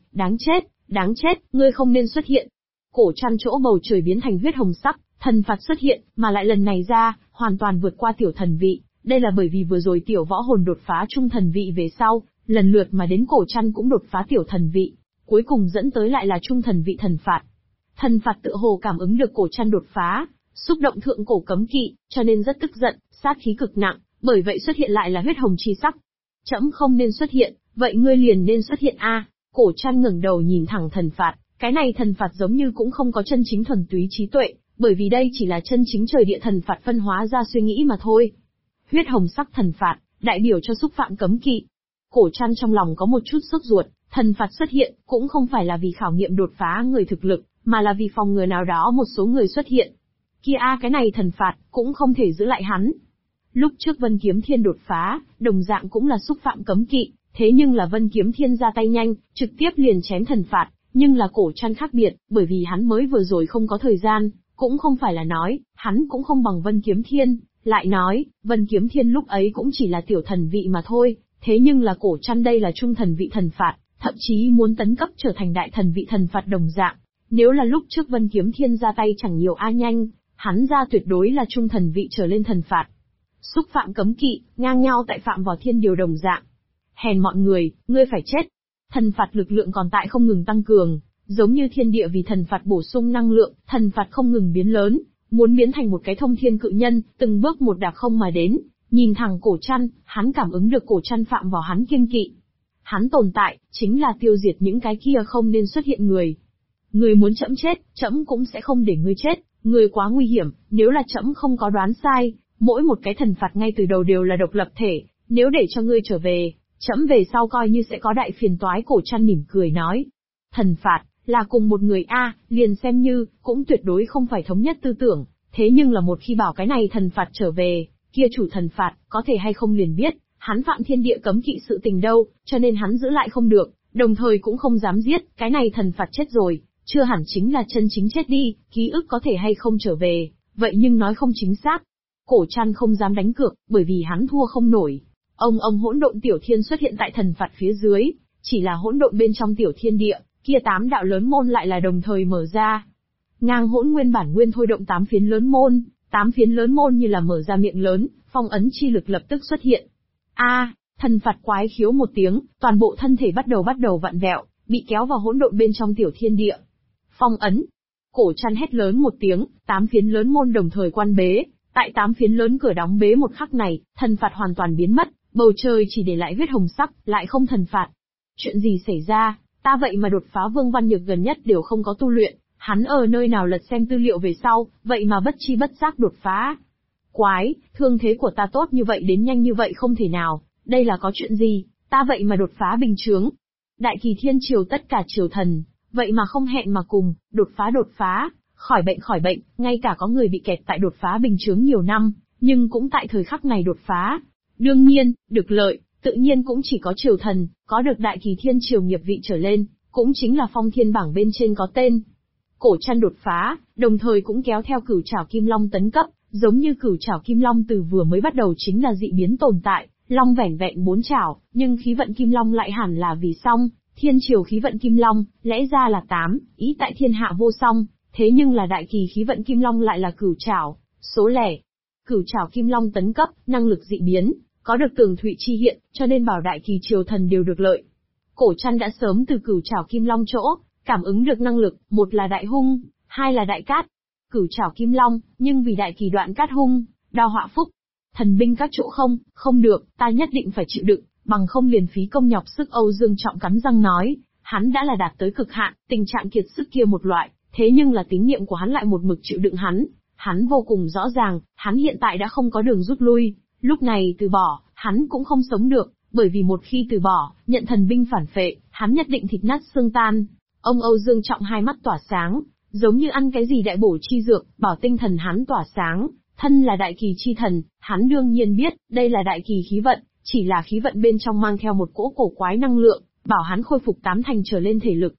đáng chết, ngươi không nên xuất hiện. Cổ Trăn chỗ bầu trời biến thành huyết hồng sắc, thần phạt xuất hiện, mà lại lần này ra, hoàn toàn vượt qua tiểu thần vị. Đây là bởi vì vừa rồi tiểu võ hồn đột phá trung thần vị về sau, lần lượt mà đến Cổ Trăn cũng đột phá tiểu thần vị, cuối cùng dẫn tới lại là trung thần vị thần phạt. Thần phạt tựa hồ cảm ứng được Cổ Trăn đột phá, xúc động thượng cổ cấm kỵ, cho nên rất tức giận, sát khí cực nặng, bởi vậy xuất hiện lại là huyết hồng chi sắc. Trẫm không nên xuất hiện, vậy ngươi liền nên xuất hiện a. Cổ Trăn ngẩng đầu nhìn thẳng thần phạt, cái này thần phạt giống như cũng không có chân chính thuần túy trí tuệ, bởi vì đây chỉ là chân chính trời địa thần phạt phân hóa ra suy nghĩ mà thôi. Huyết hồng sắc thần phạt, đại biểu cho xúc phạm cấm kỵ. Cổ Trăn trong lòng có một chút sốt ruột, thần phạt xuất hiện, cũng không phải là vì khảo nghiệm đột phá người thực lực, mà là vì phòng ngừa nào đó một số người xuất hiện. Kia cái này thần phạt, cũng không thể giữ lại hắn. Lúc trước Vân Kiếm Thiên đột phá, đồng dạng cũng là xúc phạm cấm kỵ, thế nhưng là Vân Kiếm Thiên ra tay nhanh, trực tiếp liền chém thần phạt, nhưng là Cổ Trăn khác biệt, bởi vì hắn mới vừa rồi không có thời gian, cũng không phải là nói, hắn cũng không bằng Vân Kiếm Thiên, lại nói, Vân Kiếm Thiên lúc ấy cũng chỉ là tiểu thần vị mà thôi, thế nhưng là Cổ Trăn đây là trung thần vị thần phạt, thậm chí muốn tấn cấp trở thành đại thần vị thần phạt đồng dạng. Nếu là lúc trước Vân Kiếm Thiên ra tay chẳng nhiều nhanh, hắn ra tuyệt đối là trung thần vị trở lên thần phạt. Xúc phạm cấm kỵ, ngang nhau tại phạm vào thiên điều đồng dạng. Hèn mọi người, ngươi phải chết. Thần phạt lực lượng còn tại không ngừng tăng cường, giống như thiên địa vì thần phạt bổ sung năng lượng, thần phạt không ngừng biến lớn, muốn biến thành một cái thông thiên cự nhân, từng bước một đạp không mà đến, nhìn thẳng Cổ Trăn, hắn cảm ứng được Cổ Trăn phạm vào hắn kiêng kỵ. Hắn tồn tại, chính là tiêu diệt những cái kia không nên xuất hiện người. Người muốn trẫm chết, trẫm cũng sẽ không để ngươi chết, người quá nguy hiểm, nếu là trẫm không có đoán sai, mỗi một cái thần phạt ngay từ đầu đều là độc lập thể, nếu để cho ngươi trở về, trẫm về sau coi như sẽ có đại phiền toái. Cổ Trăn mỉm cười nói. Thần phạt, là cùng một người liền xem như, cũng tuyệt đối không phải thống nhất tư tưởng, thế nhưng là một khi bảo cái này thần phạt trở về, kia chủ thần phạt, có thể hay không liền biết, hắn phạm thiên địa cấm kỵ sự tình đâu, cho nên hắn giữ lại không được, đồng thời cũng không dám giết, cái này thần phạt chết rồi, chưa hẳn chính là chân chính chết đi, ký ức có thể hay không trở về, vậy nhưng nói không chính xác. Cổ Trăn không dám đánh cược, bởi vì hắn thua không nổi. Ông hỗn độn tiểu thiên xuất hiện tại thần phạt phía dưới, chỉ là hỗn độn bên trong tiểu thiên địa, kia 8 đạo lớn môn lại là đồng thời mở ra. Ngang hỗn nguyên bản nguyên thôi động 8 phiến lớn môn, 8 phiến lớn môn như là mở ra miệng lớn, phong ấn chi lực lập tức xuất hiện. Thần phạt quái khiếu một tiếng, toàn bộ thân thể bắt đầu vặn vẹo, bị kéo vào hỗn độn bên trong tiểu thiên địa. Phong ấn. Cổ Trăn hét lớn một tiếng, 8 phiến lớn môn đồng thời quan bế, tại 8 phiến lớn cửa đóng bế một khắc này, thần phạt hoàn toàn biến mất, bầu trời chỉ để lại huyết hồng sắc, lại không thần phạt. Chuyện gì xảy ra, ta vậy mà đột phá Vương Văn Nhược gần nhất đều không có tu luyện, hắn ở nơi nào lật xem tư liệu về sau, vậy mà bất chi bất giác đột phá. Quái, thương thế của ta tốt như vậy đến nhanh như vậy không thể nào, đây là có chuyện gì, ta vậy mà đột phá bình chướng. Đại kỳ thiên triều tất cả triều thần, vậy mà không hẹn mà cùng, đột phá, khỏi bệnh, ngay cả có người bị kẹt tại đột phá bình chướng nhiều năm, nhưng cũng tại thời khắc này đột phá. Đương nhiên, được lợi, tự nhiên cũng chỉ có triều thần, có được đại kỳ thiên triều nghiệp vị trở lên, cũng chính là phong thiên bảng bên trên có tên. Cổ Trăn đột phá, đồng thời cũng kéo theo Cửu Trảo Kim Long tấn cấp, giống như Cửu Trảo Kim Long từ vừa mới bắt đầu chính là dị biến tồn tại, long vẻn vẹn 4 trảo, nhưng khí vận Kim Long lại hẳn là vì song, thiên triều khí vận Kim Long, lẽ ra là 8, ý tại thiên hạ vô song, thế nhưng là đại kỳ khí vận Kim Long lại là Cửu Trảo, số lẻ. Cửu Trảo Kim Long tấn cấp, năng lực dị biến, có được tường thụy chi hiện, cho nên bảo đại kỳ triều thần đều được lợi. Cổ Trăn đã sớm từ Cửu Trảo Kim Long chỗ, cảm ứng được năng lực, một là đại hung, hai là đại cát. Cửu Trảo Kim Long, nhưng vì đại kỳ đoạn cát hung, đao họa phúc. Thần binh các chỗ không được, ta nhất định phải chịu đựng, bằng không liền phí công nhọc sức. Âu Dương Trọng cắn răng nói, hắn đã là đạt tới cực hạn, tình trạng kiệt sức kia một loại, thế nhưng là tín niệm của hắn lại một mực chịu đựng hắn vô cùng rõ ràng, hắn hiện tại đã không có đường rút lui, lúc này từ bỏ, hắn cũng không sống được, bởi vì một khi từ bỏ, nhận thần binh phản phệ, hắn nhất định thịt nát xương tan. Ông Âu Dương Trọng hai mắt tỏa sáng, giống như ăn cái gì đại bổ chi dược, bảo tinh thần hắn tỏa sáng, thân là đại kỳ chi thần, hắn đương nhiên biết, đây là đại kỳ khí vận, chỉ là khí vận bên trong mang theo một cỗ cổ quái năng lượng, bảo hắn khôi phục 8 thành trở lên thể lực.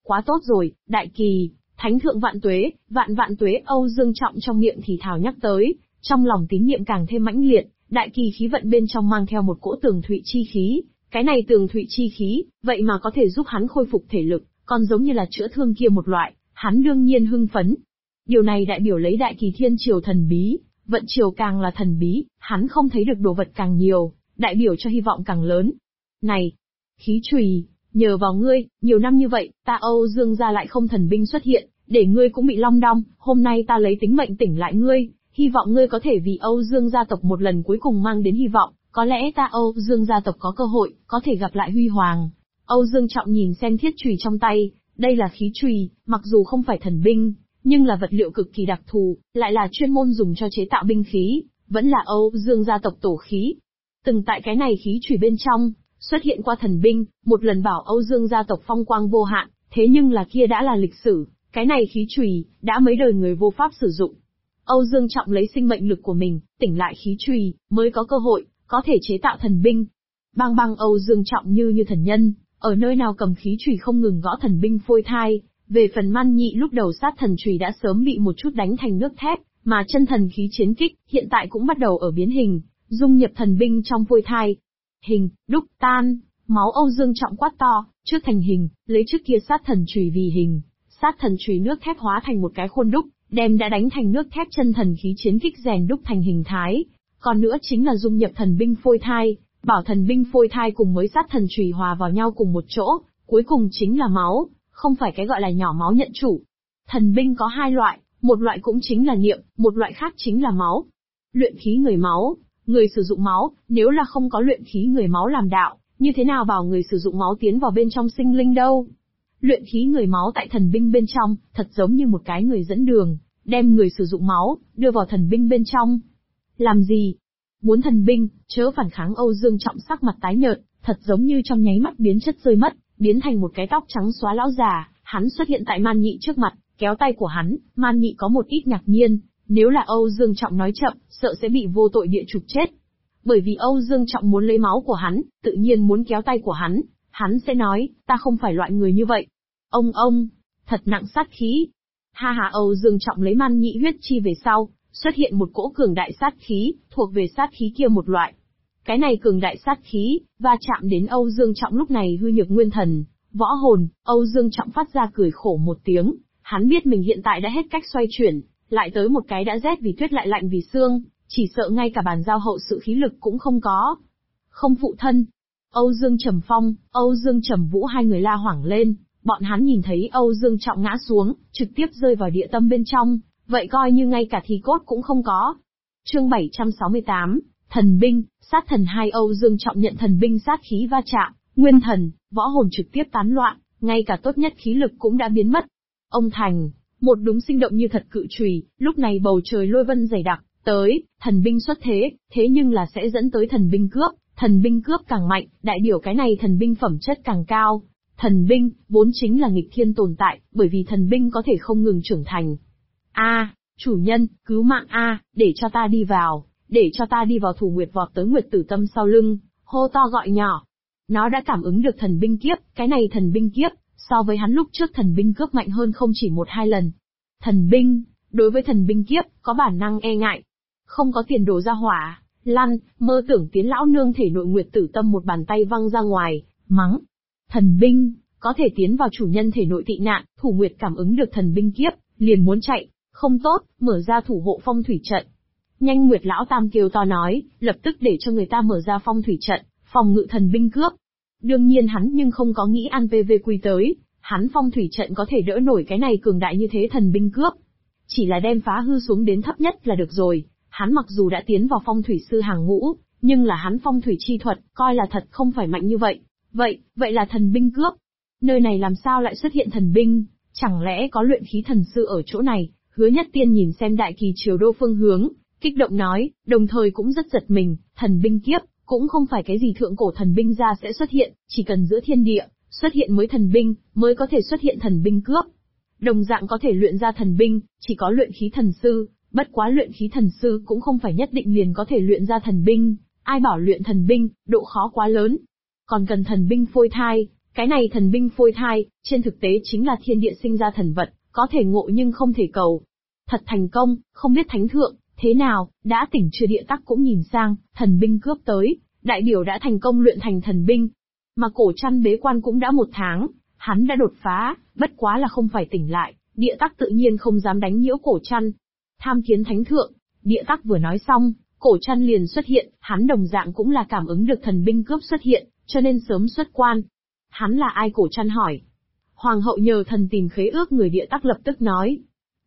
Quá tốt rồi, đại kỳ, thánh thượng vạn vạn tuế. Âu Dương Trọng trong miệng thì thào nhắc tới, trong lòng tín niệm càng thêm mãnh liệt, đại kỳ khí vận bên trong mang theo một cỗ tường thụy chi khí, cái này tường thụy chi khí, vậy mà có thể giúp hắn khôi phục thể lực, còn giống như là chữa thương kia một loại, hắn đương nhiên hưng phấn. Điều này đại biểu lấy đại kỳ thiên triều thần bí, vận triều càng là thần bí, hắn không thấy được đồ vật càng nhiều, đại biểu cho hy vọng càng lớn. Này, khí chùy, nhờ vào ngươi, nhiều năm như vậy, ta Âu Dương gia lại không thần binh xuất hiện, để ngươi cũng bị long đong, hôm nay ta lấy tính mệnh tỉnh lại ngươi, hy vọng ngươi có thể vì Âu Dương gia tộc một lần cuối cùng mang đến hy vọng, có lẽ ta Âu Dương gia tộc có cơ hội, có thể gặp lại huy hoàng. Âu Dương Trọng nhìn xem thiết chùy trong tay, đây là khí chùy, mặc dù không phải thần binh, nhưng là vật liệu cực kỳ đặc thù, lại là chuyên môn dùng cho chế tạo binh khí, vẫn là Âu Dương gia tộc tổ khí. Từng tại cái này khí chùy bên trong, xuất hiện qua thần binh, một lần bảo Âu Dương gia tộc phong quang vô hạn, thế nhưng là kia đã là lịch sử, cái này khí chùy, đã mấy đời người vô pháp sử dụng. Âu Dương Trọng lấy sinh mệnh lực của mình, tỉnh lại khí chùy, mới có cơ hội, có thể chế tạo thần binh. Bang bang Âu Dương Trọng như thần nhân, ở nơi nào cầm khí chùy không ngừng gõ thần binh phôi thai. Về phần Man Nhị lúc đầu sát thần chùy đã sớm bị một chút đánh thành nước thép, mà chân thần khí chiến kích, hiện tại cũng bắt đầu ở biến hình, dung nhập thần binh trong phôi thai. Hình, đúc, tan, máu. Âu Dương Trọng quát to, trước thành hình, lấy trước kia sát thần chùy vì hình, sát thần chùy nước thép hóa thành một cái khuôn đúc, đem đã đánh thành nước thép chân thần khí chiến kích rèn đúc thành hình thái. Còn nữa chính là dung nhập thần binh phôi thai, bảo thần binh phôi thai cùng với sát thần chùy hòa vào nhau cùng một chỗ, cuối cùng chính là máu, không phải cái gọi là nhỏ máu nhận chủ. Thần binh có hai loại, một loại cũng chính là niệm, một loại khác chính là máu. Luyện khí người máu, người sử dụng máu, nếu là không có luyện khí người máu làm đạo, như thế nào bảo người sử dụng máu tiến vào bên trong sinh linh đâu? Luyện khí người máu tại thần binh bên trong, thật giống như một cái người dẫn đường, đem người sử dụng máu, đưa vào thần binh bên trong. Làm gì? Muốn thần binh, chớ phản kháng. Âu Dương Trọng sắc mặt tái nhợt, thật giống như trong nháy mắt biến chất rơi mất, biến thành một cái tóc trắng xóa lão già. Hắn xuất hiện tại Man Nhị trước mặt, kéo tay của hắn. Man Nhị có một ít ngạc nhiên, nếu là Âu Dương Trọng nói chậm, sợ sẽ bị vô tội địa trục chết. Bởi vì Âu Dương Trọng muốn lấy máu của hắn, tự nhiên muốn kéo tay của hắn. Hắn sẽ nói, ta không phải loại người như vậy. Ông, thật nặng sát khí. Ha ha. Âu Dương Trọng lấy Man Nhị huyết chi về sau, xuất hiện một cỗ cường đại sát khí, thuộc về sát khí kia một loại. Cái này cường đại sát khí, va chạm đến Âu Dương Trọng lúc này hư nhược nguyên thần, võ hồn. Âu Dương Trọng phát ra cười khổ một tiếng, hắn biết mình hiện tại đã hết cách xoay chuyển, lại tới một cái đã rét vì tuyết lại lạnh vì xương, chỉ sợ ngay cả bàn giao hậu sự khí lực cũng không có. Không phụ thân. Âu Dương Trầm Phong, Âu Dương Trầm Vũ hai người la hoảng lên, bọn hắn nhìn thấy Âu Dương Trọng ngã xuống, trực tiếp rơi vào địa tâm bên trong, vậy coi như ngay cả thi cốt cũng không có. Chương 768, Thần binh, sát thần hai. Âu Dương Trọng nhận thần binh sát khí va chạm, nguyên thần, võ hồn trực tiếp tán loạn, ngay cả tốt nhất khí lực cũng đã biến mất. Ông thành, một đúng sinh động như thật cự chùy, lúc này bầu trời lôi vân dày đặc, tới, thần binh xuất thế, thế nhưng là sẽ dẫn tới thần binh cướp càng mạnh, đại biểu cái này thần binh phẩm chất càng cao. Thần binh, vốn chính là nghịch thiên tồn tại, bởi vì thần binh có thể không ngừng trưởng thành. Chủ nhân, cứu mạng để cho ta đi vào. Thủ Nguyệt vọt tới Nguyệt Tử Tâm sau lưng, hô to gọi nhỏ. Nó đã cảm ứng được thần binh kiếp, cái này thần binh kiếp, so với hắn lúc trước thần binh cướp mạnh hơn không chỉ 1-2 lần. Thần binh, đối với thần binh kiếp, có bản năng e ngại. Không có tiền đồ ra hỏa, lăn, mơ tưởng tiến lão nương thể nội. Nguyệt Tử Tâm một bàn tay văng ra ngoài, mắng. Thần binh, có thể tiến vào chủ nhân thể nội tị nạn. Thủ Nguyệt cảm ứng được thần binh kiếp, liền muốn chạy. Không tốt, mở ra thủ hộ phong thủy trận. Nhanh. Nguyệt lão tam kêu to nói, lập tức để cho người ta mở ra phong thủy trận, phòng ngự thần binh cướp. Đương nhiên hắn nhưng không có nghĩ ăn PVQ tới, hắn phong thủy trận có thể đỡ nổi cái này cường đại như thế thần binh cướp. Chỉ là đem phá hư xuống đến thấp nhất là được rồi, hắn mặc dù đã tiến vào phong thủy sư hàng ngũ, nhưng là hắn phong thủy chi thuật, coi là thật không phải mạnh như vậy. Vậy là thần binh cướp. Nơi này làm sao lại xuất hiện thần binh, chẳng lẽ có luyện khí thần sư ở chỗ này? Hứa Nhất Tiên nhìn xem đại kỳ triều đô phương hướng, kích động nói, đồng thời cũng rất giật mình, thần binh kiếp, cũng không phải cái gì thượng cổ thần binh ra sẽ xuất hiện, chỉ cần giữa thiên địa, xuất hiện mới thần binh, mới có thể xuất hiện thần binh cướp. Đồng dạng có thể luyện ra thần binh, chỉ có luyện khí thần sư, bất quá luyện khí thần sư cũng không phải nhất định liền có thể luyện ra thần binh, ai bảo luyện thần binh, độ khó quá lớn. Còn cần thần binh phôi thai, Cái này thần binh phôi thai, trên thực tế chính là thiên địa sinh ra thần vật, có thể ngộ nhưng không thể cầu. Thật thành công, không biết thánh thượng, thế nào, đã tỉnh chưa? Địa tắc cũng nhìn sang, thần binh cướp tới, đại biểu đã thành công luyện thành thần binh. Mà Cổ Trăn bế quan cũng đã 1 tháng, hắn đã đột phá, bất quá là không phải tỉnh lại, địa tắc tự nhiên không dám đánh nhiễu Cổ Trăn. Tham kiến thánh thượng, địa tắc vừa nói xong, Cổ Trăn liền xuất hiện, hắn đồng dạng cũng là cảm ứng được thần binh cướp xuất hiện, cho nên sớm xuất quan. Hắn là ai? Cổ Trăn hỏi. Hoàng hậu nhờ thần tìm khế ước người, địa tắc lập tức nói.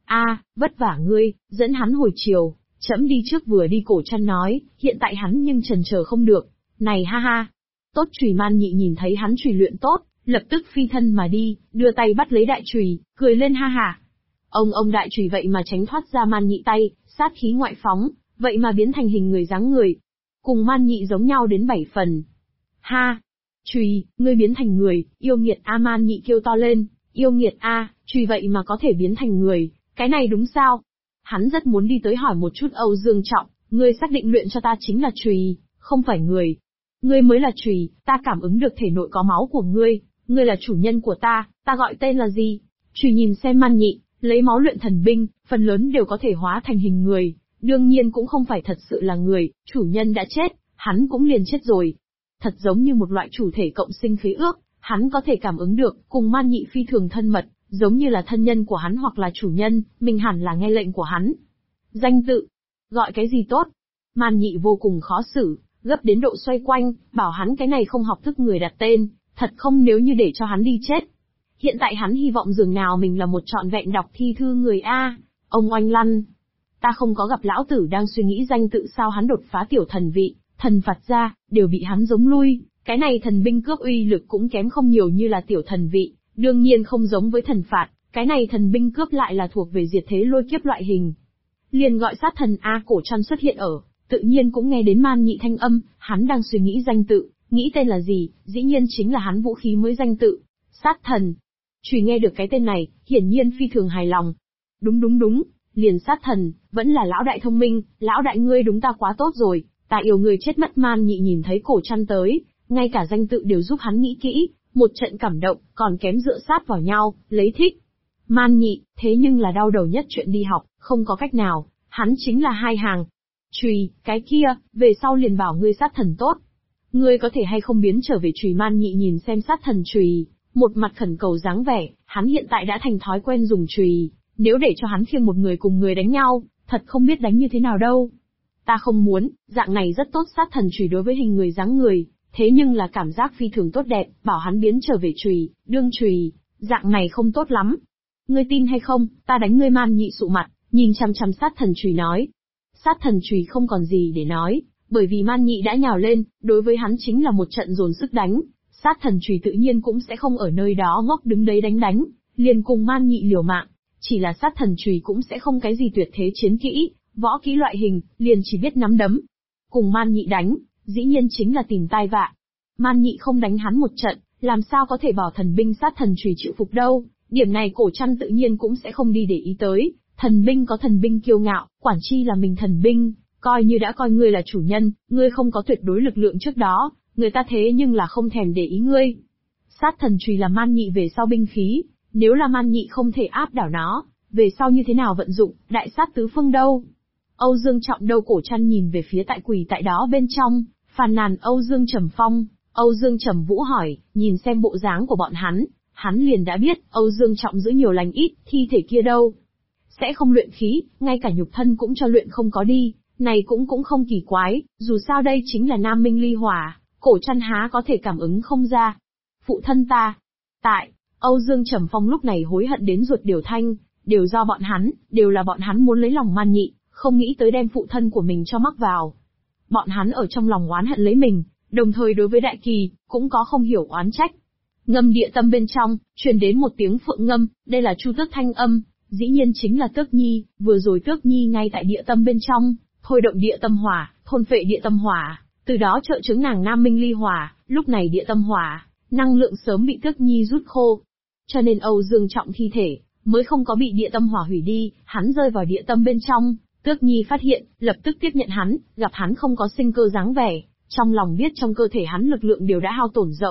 Vất vả ngươi, dẫn hắn hồi chiều, trẫm đi trước. Vừa đi Cổ Trăn nói, hiện tại hắn nhưng chần chờ không được. Này ha ha. Tốt chùy. Man Nhị nhìn thấy hắn chùy luyện tốt, lập tức phi thân mà đi, đưa tay bắt lấy đại chùy, cười lên ha ha. Ông đại chùy vậy mà tránh thoát ra Man Nhị tay, sát khí ngoại phóng, vậy mà biến thành hình người dáng người. Cùng Man Nhị giống nhau đến 7 phần. Ha! Chùy, ngươi biến thành người, yêu nghiệt a! Man Nhị kêu to lên, yêu nghiệt a, chùy vậy mà có thể biến thành người, cái này đúng sao? Hắn rất muốn đi tới hỏi một chút Âu Dương Trọng, ngươi xác định luyện cho ta chính là chùy, không phải người. Ngươi mới là chùy, ta cảm ứng được thể nội có máu của ngươi là chủ nhân của ta gọi tên là gì? Chùy nhìn xem Man Nhị, lấy máu luyện thần binh, phần lớn đều có thể hóa thành hình người, đương nhiên cũng không phải thật sự là người, chủ nhân đã chết, hắn cũng liền chết rồi. Thật giống như một loại chủ thể cộng sinh khế ước, hắn có thể cảm ứng được, cùng Man Nhị phi thường thân mật, giống như là thân nhân của hắn hoặc là chủ nhân, mình hẳn là nghe lệnh của hắn. Danh tự, gọi cái gì tốt? Man Nhị vô cùng khó xử, gấp đến độ xoay quanh, bảo hắn cái này không học thức người đặt tên, thật không nếu như để cho hắn đi chết. Hiện tại hắn hy vọng dường nào mình là một trọn vẹn đọc thi thư người a. Ông oanh lăn. Ta không có gặp lão tử đang suy nghĩ danh tự sao hắn đột phá tiểu thần vị, thần phạt ra, đều bị hắn giống lui, cái này thần binh cướp uy lực cũng kém không nhiều như là tiểu thần vị, đương nhiên không giống với thần phạt, cái này thần binh cướp lại là thuộc về diệt thế lôi kiếp loại hình. Liền gọi sát thần a. Cổ Trăn xuất hiện ở, tự nhiên cũng nghe đến Man Nhị thanh âm, hắn đang suy nghĩ danh tự, nghĩ tên là gì, dĩ nhiên chính là hắn vũ khí mới danh tự, sát thần. Chùy nghe được cái tên này, hiển nhiên phi thường hài lòng. Đúng, liền sát thần, vẫn là lão đại thông minh, lão đại ngươi đúng ta quá tốt rồi, ta yêu người chết mất. Man Nhị nhìn thấy Cổ Trăn tới, ngay cả danh tự đều giúp hắn nghĩ kỹ, một trận cảm động, còn kém dựa sát vào nhau, lấy thích. Man Nhị, thế nhưng là đau đầu nhất chuyện đi học, không có cách nào, hắn chính là 2 hàng. Chùy, cái kia, về sau liền bảo ngươi sát thần tốt. Ngươi có thể hay không biến trở về chùy? Man Nhị nhìn xem sát thần chùy, một mặt khẩn cầu dáng vẻ, hắn hiện tại đã thành thói quen dùng chùy, nếu để cho hắn khiêng một người cùng người đánh nhau, thật không biết đánh như thế nào đâu. Ta không muốn, dạng này rất tốt. Sát thần chùy đối với hình người dáng người, thế nhưng là cảm giác phi thường tốt đẹp, bảo hắn biến trở về chùy, đương chùy, dạng này không tốt lắm. Ngươi tin hay không, ta đánh ngươi. Man Nhị sụ mặt, nhìn chăm chăm sát thần chùy nói. Sát thần chùy không còn gì để nói, bởi vì Man Nhị đã nhào lên, đối với hắn chính là một trận dồn sức đánh, sát thần chùy tự nhiên cũng sẽ không ở nơi đó ngốc đứng đấy đánh, liền cùng Man Nhị liều mạng. Chỉ là sát thần chùy cũng sẽ không cái gì tuyệt thế chiến kỹ, võ kỹ loại hình, liền chỉ biết nắm đấm. Cùng Man Nhị đánh, dĩ nhiên chính là tìm tai vạ. Man Nhị không đánh hắn một trận, làm sao có thể bảo thần binh sát thần chùy chịu phục đâu, điểm này Cổ Trăn tự nhiên cũng sẽ không đi để ý tới. Thần binh có thần binh kiêu ngạo, quản chi là mình thần binh, coi như đã coi ngươi là chủ nhân, ngươi không có tuyệt đối lực lượng trước đó, người ta thế nhưng là không thèm để ý ngươi. Sát thần chùy là Man Nhị về sau binh khí, nếu là Man Nhị không thể áp đảo nó, về sau như thế nào vận dụng, đại sát tứ phương đâu? Âu Dương Trọng đâu? Cổ Trăn nhìn về phía tại quỷ tại đó bên trong, phàn nàn Âu Dương Trầm Phong, Âu Dương Trầm Vũ hỏi, nhìn xem bộ dáng của bọn hắn liền đã biết, Âu Dương Trọng giữ nhiều lành ít, thi thể kia đâu? Sẽ không luyện khí, ngay cả nhục thân cũng cho luyện không có đi, này cũng không kỳ quái, dù sao đây chính là Nam Minh ly hỏa, Cổ Trăn há có thể cảm ứng không ra. Phụ thân ta, tại, Âu Dương Trầm Phong lúc này hối hận đến ruột đều thanh, đều do bọn hắn, đều là bọn hắn muốn lấy lòng Man Nhị, không nghĩ tới đem phụ thân của mình cho mắc vào. Bọn hắn ở trong lòng oán hận lấy mình, đồng thời đối với Đại Kỳ, cũng có không hiểu oán trách. Ngâm địa tâm bên trong, truyền đến một tiếng phượng ngâm, đây là Chu Tước thanh âm, dĩ nhiên chính là Tước Nhi, vừa rồi Tước Nhi ngay tại địa tâm bên trong, thôi động địa tâm hỏa, thôn phệ địa tâm hỏa, từ đó trợ chứng nàng Nam Minh ly hỏa, lúc này địa tâm hỏa, năng lượng sớm bị Tước Nhi rút khô. Cho nên Âu Dương Trọng thi thể, mới không có bị địa tâm hỏa hủy đi, hắn rơi vào địa tâm bên trong, Tước Nhi phát hiện, lập tức tiếp nhận hắn, gặp hắn không có sinh cơ dáng vẻ, trong lòng biết trong cơ thể hắn lực lượng đều đã hao tổn rỗng,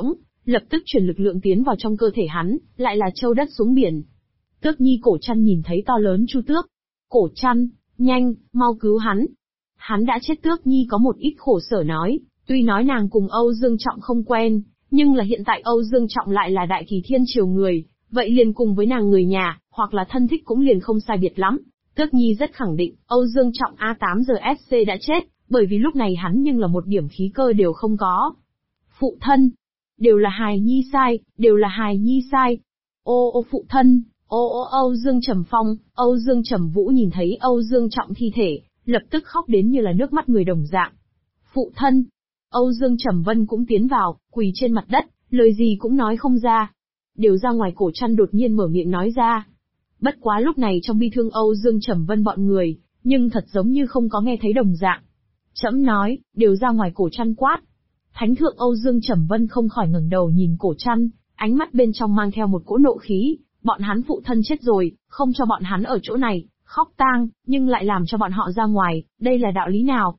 lập tức truyền lực lượng tiến vào trong cơ thể hắn, lại là châu đất xuống biển. Tước Nhi Cổ Trăn nhìn thấy to lớn Chu Tước. Cổ Trăn, nhanh, mau cứu hắn. Hắn đã chết. Tước Nhi có một ít khổ sở nói, tuy nói nàng cùng Âu Dương Trọng không quen, nhưng là hiện tại Âu Dương Trọng lại là Đại Kỳ Thiên Triều người, vậy liền cùng với nàng người nhà, hoặc là thân thích cũng liền không sai biệt lắm. Tước Nhi rất khẳng định, Âu Dương Trọng A8 giờ SC đã chết, bởi vì lúc này hắn nhưng là một điểm khí cơ đều không có. Phụ thân, đều là hài nhi sai, đều là hài nhi sai. Ô phụ thân, ô Âu Dương Trầm Phong, Âu Dương Trầm Vũ nhìn thấy Âu Dương Trọng thi thể, lập tức khóc đến như là nước mắt người đồng dạng. Phụ thân, Âu Dương Trầm Vân cũng tiến vào, quỳ trên mặt đất, lời gì cũng nói không ra. Đều ra ngoài. Cổ Trăn đột nhiên mở miệng nói ra. Bất quá lúc này trong bi thương Âu Dương Trầm Vân bọn người, nhưng thật giống như không có nghe thấy đồng dạng. Trẫm nói, đều ra ngoài. Cổ Trăn quát. Thánh thượng Âu Dương Trầm Vân không khỏi ngẩng đầu nhìn Cổ Trăn, ánh mắt bên trong mang theo một cỗ nộ khí, bọn hắn phụ thân chết rồi, không cho bọn hắn ở chỗ này, khóc tang, nhưng lại làm cho bọn họ ra ngoài, đây là đạo lý nào?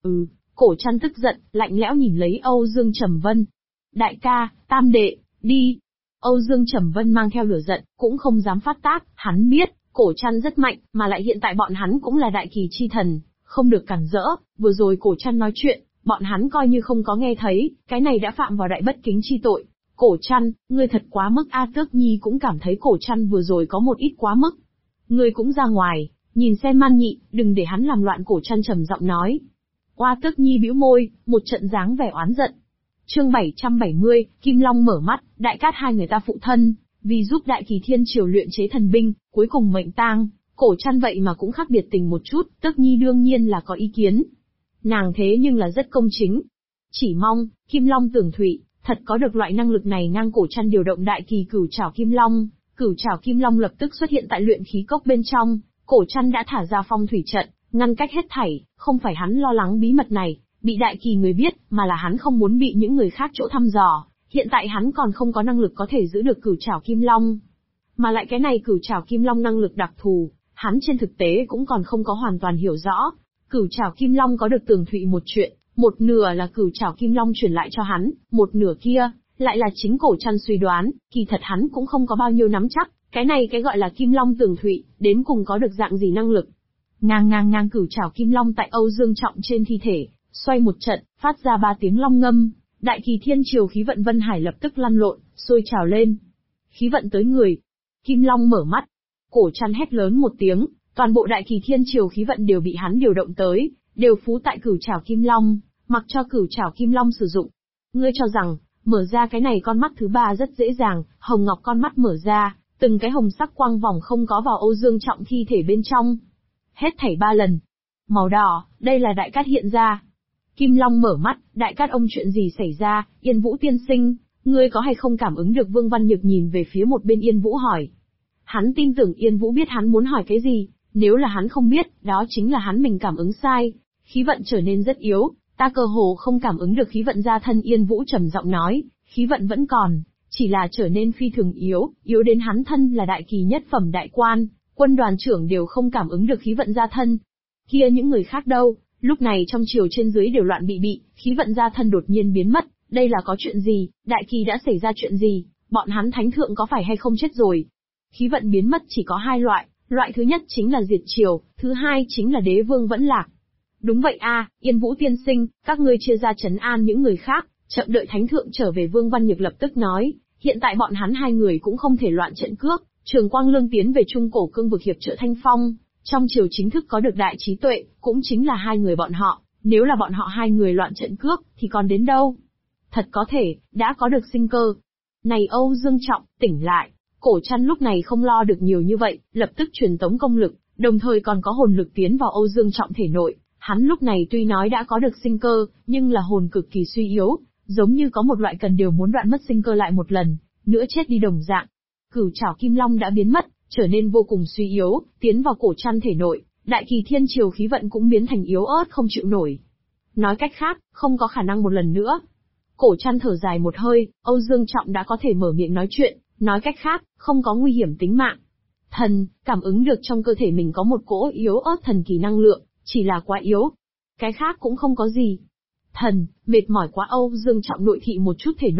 Cổ Trăn tức giận, lạnh lẽo nhìn lấy Âu Dương Trầm Vân. Đại ca, tam đệ, đi. Âu Dương Trầm Vân mang theo lửa giận, cũng không dám phát tác, hắn biết, Cổ Trăn rất mạnh, mà lại hiện tại bọn hắn cũng là Đại Kỳ chi thần, không được cản rỡ, vừa rồi Cổ Trăn nói chuyện, bọn hắn coi như không có nghe thấy, cái này đã phạm vào đại bất kính chi tội. Cổ Trăn, ngươi thật quá mức a. Tước Nhi cũng cảm thấy Cổ Trăn vừa rồi có một ít quá mức. Ngươi cũng ra ngoài, nhìn xem Man Nhị, đừng để hắn làm loạn. Cổ Trăn trầm giọng nói. Oa. Tước Nhi bĩu môi, một trận dáng vẻ oán giận. Chương 770, Kim Long mở mắt. Đại Cát hai người ta phụ thân, vì giúp Đại Kỳ Thiên Triều luyện chế thần binh, cuối cùng mệnh tang. Cổ Trăn vậy mà cũng khác biệt tình một chút. Tước Nhi đương nhiên là có ý kiến. Nàng thế nhưng là rất công chính. Chỉ mong, Kim Long Tưởng Thụy, thật có được loại năng lực này. Cổ Trăn điều động Đại Kỳ Cửu Trảo Kim Long. Cửu Trảo Kim Long lập tức xuất hiện tại luyện khí cốc bên trong. Cổ Trăn đã thả ra phong thủy trận, ngăn cách hết thảy. Không phải hắn lo lắng bí mật này bị Đại Kỳ người biết, mà là hắn không muốn bị những người khác chỗ thăm dò. Hiện tại hắn còn không có năng lực có thể giữ được Cửu Trảo Kim Long. Mà lại cái này Cửu Trảo Kim Long năng lực đặc thù, hắn trên thực tế cũng còn không có hoàn toàn hiểu rõ. Cửu Trảo Kim Long có được Tường Thụy một chuyện, một nửa là Cửu Trảo Kim Long truyền lại cho hắn, một nửa kia lại là chính Cổ Trăn suy đoán, kỳ thật hắn cũng không có bao nhiêu nắm chắc, cái này cái gọi là Kim Long Tường Thụy, đến cùng có được dạng gì năng lực. Ngang Cửu Trảo Kim Long tại Âu Dương Trọng trên thi thể, xoay một trận, phát ra 3 tiếng long ngâm, Đại Kỳ Thiên Triều khí vận Vân Hải lập tức lăn lộn, sôi trào lên. Khí vận tới người. Kim Long mở mắt. Cổ Trăn hét lớn một tiếng, toàn bộ Đại Kỳ Thiên Triều khí vận đều bị hắn điều động tới, đều phú tại Cửu Trảo Kim Long, mặc cho Cửu Trảo Kim Long sử dụng. Ngươi cho rằng, mở ra cái này con mắt thứ 3 rất dễ dàng. Hồng ngọc con mắt mở ra, từng cái hồng sắc quang vòng không có vào Âu Dương Trọng thi thể bên trong. Hết thảy 3 lần. Màu đỏ, đây là Đại Cát hiện ra. Kim Long mở mắt. Đại Cát ông, chuyện gì xảy ra? Yên Vũ tiên sinh, ngươi có hay không cảm ứng được? Vương Văn Nhược nhìn về phía một bên Yên Vũ hỏi. Hắn tin tưởng Yên Vũ biết hắn muốn hỏi cái gì, nếu là hắn không biết, đó chính là hắn mình cảm ứng sai. Khí vận trở nên rất yếu, ta cơ hồ không cảm ứng được khí vận ra thân. Yên Vũ trầm giọng nói, khí vận vẫn còn, chỉ là trở nên phi thường yếu, yếu đến hắn thân là Đại Kỳ nhất phẩm đại quan, quân đoàn trưởng đều không cảm ứng được khí vận ra thân. Kia những người khác đâu? Lúc này trong triều trên dưới đều loạn bị, khí vận ra thân đột nhiên biến mất, đây là có chuyện gì? Đại Kỳ đã xảy ra chuyện gì? Bọn hắn thánh thượng có phải hay không chết rồi? Khí vận biến mất chỉ có 2 loại, loại thứ nhất chính là diệt triều, thứ hai chính là đế vương vẫn lạc. Đúng vậy a, Yên Vũ tiên sinh, các ngươi chia ra trấn an những người khác, chậm đợi thánh thượng trở về. Vương Văn Nhược lập tức nói, hiện tại bọn hắn 2 người cũng không thể loạn trận cước. Trường Quang Lương tiến về Trung Cổ Cương vực hiệp trợ Thanh Phong, trong triều chính thức có được đại trí tuệ, cũng chính là 2 người bọn họ, nếu là bọn họ 2 người loạn trận cước, thì còn đến đâu? Thật có thể, đã có được sinh cơ. Này Âu Dương Trọng, tỉnh lại. Cổ Trăn lúc này không lo được nhiều như vậy, lập tức truyền tống công lực, đồng thời còn có hồn lực tiến vào Âu Dương Trọng thể nội. Hắn lúc này tuy nói đã có được sinh cơ, nhưng là hồn cực kỳ suy yếu, giống như có một loại cần đều muốn đoạn mất sinh cơ lại một lần, nữa chết đi đồng dạng. Cửu Trảo Kim Long đã biến mất, trở nên vô cùng suy yếu, tiến vào Cổ Trăn thể nội, Đại Kỳ Thiên Triều khí vận cũng biến thành yếu ớt không chịu nổi. Nói cách khác, không có khả năng một lần nữa. Cổ Trăn thở dài một hơi, Âu Dương Trọng đã có thể mở miệng nói chuyện, nói cách khác, không có nguy hiểm tính mạng. Thần, cảm ứng được trong cơ thể mình có một cỗ yếu ớt thần kỳ năng lượng, chỉ là quá yếu. Cái khác cũng không có gì. Thần, mệt mỏi quá. Âu Dương Trọng nội thị một chút thể nội,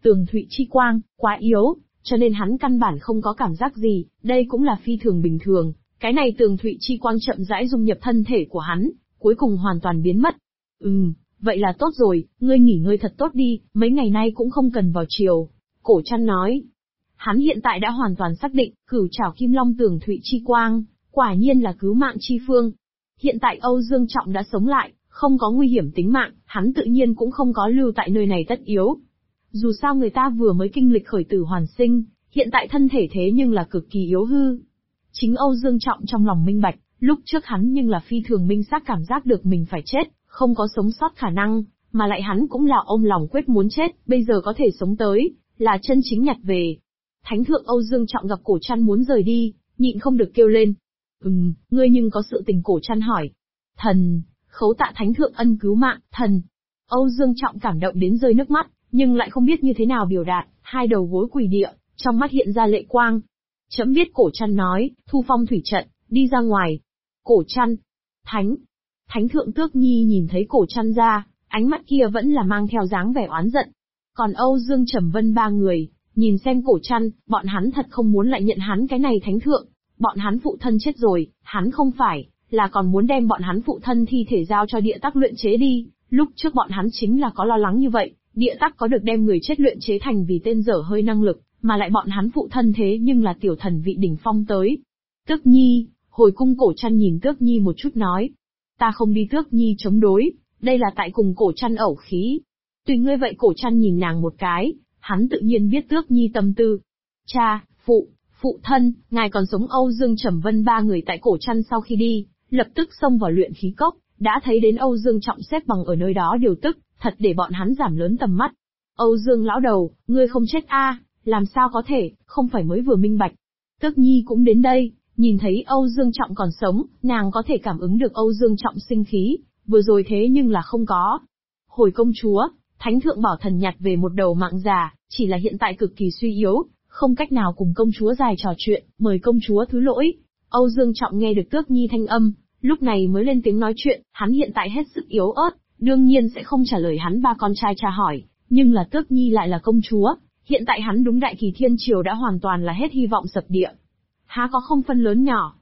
Tường thụy chi quang, quá yếu, cho nên hắn căn bản không có cảm giác gì, đây cũng là phi thường bình thường. Cái này tường thụy chi quang chậm rãi dung nhập thân thể của hắn, cuối cùng hoàn toàn biến mất. Vậy là tốt rồi, ngươi nghỉ ngơi thật tốt đi, mấy ngày nay cũng không cần vào chiều. Cổ Trăn nói. Hắn hiện tại đã hoàn toàn xác định, Cửu Trảo Kim Long tường thụy chi quang, quả nhiên là cứu mạng chi phương. Hiện tại Âu Dương Trọng đã sống lại, không có nguy hiểm tính mạng, hắn tự nhiên cũng không có lưu tại nơi này tất yếu. Dù sao người ta vừa mới kinh lịch khởi tử hoàn sinh, hiện tại thân thể thế nhưng là cực kỳ yếu hư. Chính Âu Dương Trọng trong lòng minh bạch, lúc trước hắn nhưng là phi thường minh xác cảm giác được mình phải chết, không có sống sót khả năng, mà lại hắn cũng là ôm lòng quyết muốn chết, bây giờ có thể sống tới, là chân chính nhặt về. Thánh thượng Âu Dương Trọng gặp Cổ Trăn muốn rời đi, nhịn không được kêu lên. Ngươi nhưng có sự tình? Cổ Trăn hỏi. Thần, khấu tạ thánh thượng ân cứu mạng, thần. Âu Dương Trọng cảm động đến rơi nước mắt, nhưng lại không biết như thế nào biểu đạt, hai đầu gối quỳ địa, trong mắt hiện ra lệ quang. Chấm biết. Cổ Trăn nói, thu phong thủy trận, đi ra ngoài. Cổ Trăn. Thánh thượng Tước Nhi nhìn thấy Cổ Trăn ra, ánh mắt kia vẫn là mang theo dáng vẻ oán giận. Còn Âu Dương Trầm Vân ba người, nhìn xem Cổ Trăn, bọn hắn thật không muốn lại nhận hắn cái này thánh thượng. Bọn hắn phụ thân chết rồi, hắn không phải, là còn muốn đem bọn hắn phụ thân thi thể giao cho địa tắc luyện chế đi. Lúc trước bọn hắn chính là có lo lắng như vậy, địa tắc có được đem người chết luyện chế thành vì tên dở hơi năng lực, mà lại bọn hắn phụ thân thế nhưng là tiểu thần vị đỉnh phong tới. Tước Nhi, hồi cung. Cổ Trăn nhìn Tước Nhi một chút nói. Ta không đi. Tước Nhi chống đối, đây là tại cùng Cổ Trăn ẩu khí. Tùy ngươi vậy. Cổ Trăn nhìn nàng một cái, hắn tự nhiên biết Tước Nhi tâm tư. Cha, phụ thân, ngài còn sống. Âu Dương Trầm Vân ba người tại Cổ Trăn sau khi đi, lập tức xông vào luyện khí cốc, đã thấy đến Âu Dương Trọng xếp bằng ở nơi đó điều tức, thật để bọn hắn giảm lớn tầm mắt. Âu Dương lão đầu, ngươi không chết a? Làm sao có thể, không phải mới vừa minh bạch. Tước Nhi cũng đến đây, nhìn thấy Âu Dương Trọng còn sống, nàng có thể cảm ứng được Âu Dương Trọng sinh khí, vừa rồi thế nhưng là không có. Hồi công chúa, thánh thượng bảo thần nhặt về một đầu mạng già, chỉ là hiện tại cực kỳ suy yếu, không cách nào cùng công chúa dài trò chuyện, mời công chúa thứ lỗi. Âu Dương Trọng nghe được Tước Nhi thanh âm, lúc này mới lên tiếng nói chuyện, hắn hiện tại hết sức yếu ớt, đương nhiên sẽ không trả lời hắn ba con trai tra hỏi, nhưng là Tước Nhi lại là công chúa, hiện tại hắn đúng Đại Kỳ Thiên Triều đã hoàn toàn là hết hy vọng sập địa. Há có không phân lớn nhỏ.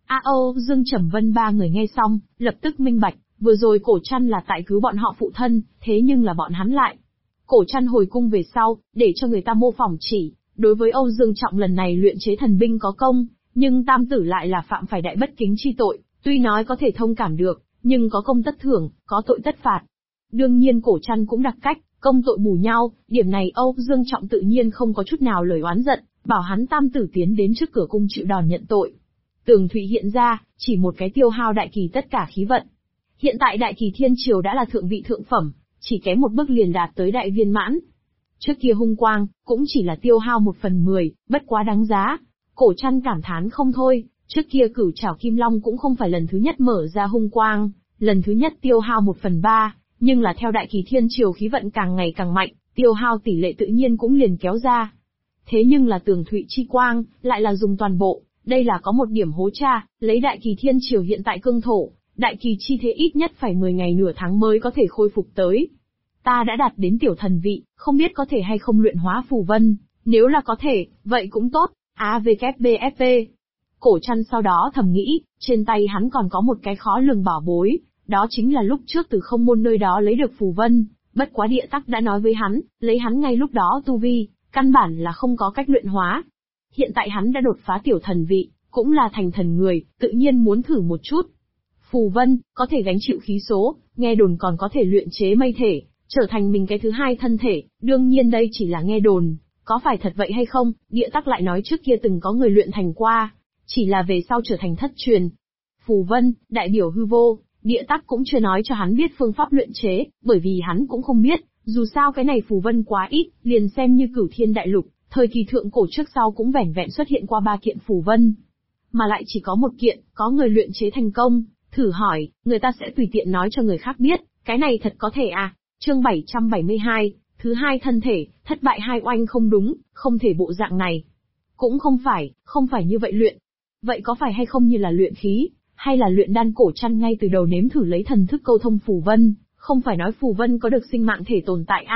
Âu Dương Trầm Vân ba người nghe xong, lập tức minh bạch, vừa rồi Cổ Trăn là tại cứu bọn họ phụ thân, thế nhưng là bọn hắn lại. Cổ Trăn hồi cung về sau, để cho người ta mô phỏng chỉ, đối với Âu Dương Trọng lần này luyện chế thần binh có công, nhưng tam tử lại là phạm phải đại bất kính chi tội, tuy nói có thể thông cảm được, nhưng có công tất thưởng, có tội tất phạt. Đương nhiên Cổ Trăn cũng đặc cách, công tội bù nhau, điểm này Âu Dương Trọng tự nhiên không có chút nào lời oán giận, bảo hắn tam tử tiến đến trước cửa cung chịu đòn nhận tội. Tường Thụy hiện ra, chỉ một cái tiêu hao đại kỳ tất cả khí vận. Hiện tại Đại Kỳ Thiên Triều đã là thượng vị thượng phẩm, chỉ kém một bước liền đạt tới đại viên mãn. Trước kia hung quang, cũng chỉ là tiêu hao 1/10, bất quá đáng giá. Cổ Trăn cảm thán không thôi, trước kia Cửu Trảo Kim Long cũng không phải lần thứ nhất mở ra hung quang, lần thứ nhất tiêu hao 1/3, nhưng là theo Đại Kỳ Thiên Triều khí vận càng ngày càng mạnh, tiêu hao tỷ lệ tự nhiên cũng liền kéo ra. Thế nhưng là Tường Thụy chi quang, lại là dùng toàn bộ, đây là có một điểm hố cha, lấy Đại Kỳ Thiên Triều hiện tại cương thổ, Đại Kỳ chi thế ít nhất phải 10 ngày nửa tháng mới có thể khôi phục tới. Ta đã đạt đến tiểu thần vị, không biết có thể hay không luyện hóa phù vân, nếu là có thể, vậy cũng tốt. AVKBFP. Cổ Trăn sau đó thầm nghĩ, trên tay hắn còn có một cái khó lường bảo bối, đó chính là lúc trước từ Không Môn nơi đó lấy được phù vân, bất quá địa tắc đã nói với hắn, lấy hắn ngay lúc đó tu vi, căn bản là không có cách luyện hóa. Hiện tại hắn đã đột phá tiểu thần vị, cũng là thành thần người, tự nhiên muốn thử một chút. Phù vân, có thể gánh chịu khí số, nghe đồn còn có thể luyện chế mây thể, trở thành mình cái thứ hai thân thể, đương nhiên đây chỉ là nghe đồn, có phải thật vậy hay không, địa tắc lại nói trước kia từng có người luyện thành qua, chỉ là về sau trở thành thất truyền. Phù vân, đại biểu hư vô, địa tắc cũng chưa nói cho hắn biết phương pháp luyện chế, bởi vì hắn cũng không biết, dù sao cái này phù vân quá ít, liền xem như Cửu Thiên Đại Lục, thời kỳ thượng cổ trước sau cũng vẻn vẹn xuất hiện qua 3 kiện phù vân. Mà lại chỉ có một kiện, có người luyện chế thành công, thử hỏi, người ta sẽ tùy tiện nói cho người khác biết, cái này thật có thể à? Chương 772, thứ hai thân thể, thất bại hai oanh không đúng, không thể bộ dạng này. Cũng không phải như vậy luyện. Vậy có phải hay không như là luyện khí, hay là luyện đan? Cổ Trăn ngay từ đầu nếm thử lấy thần thức câu thông phù vân, không phải nói phù vân có được sinh mạng thể tồn tại a,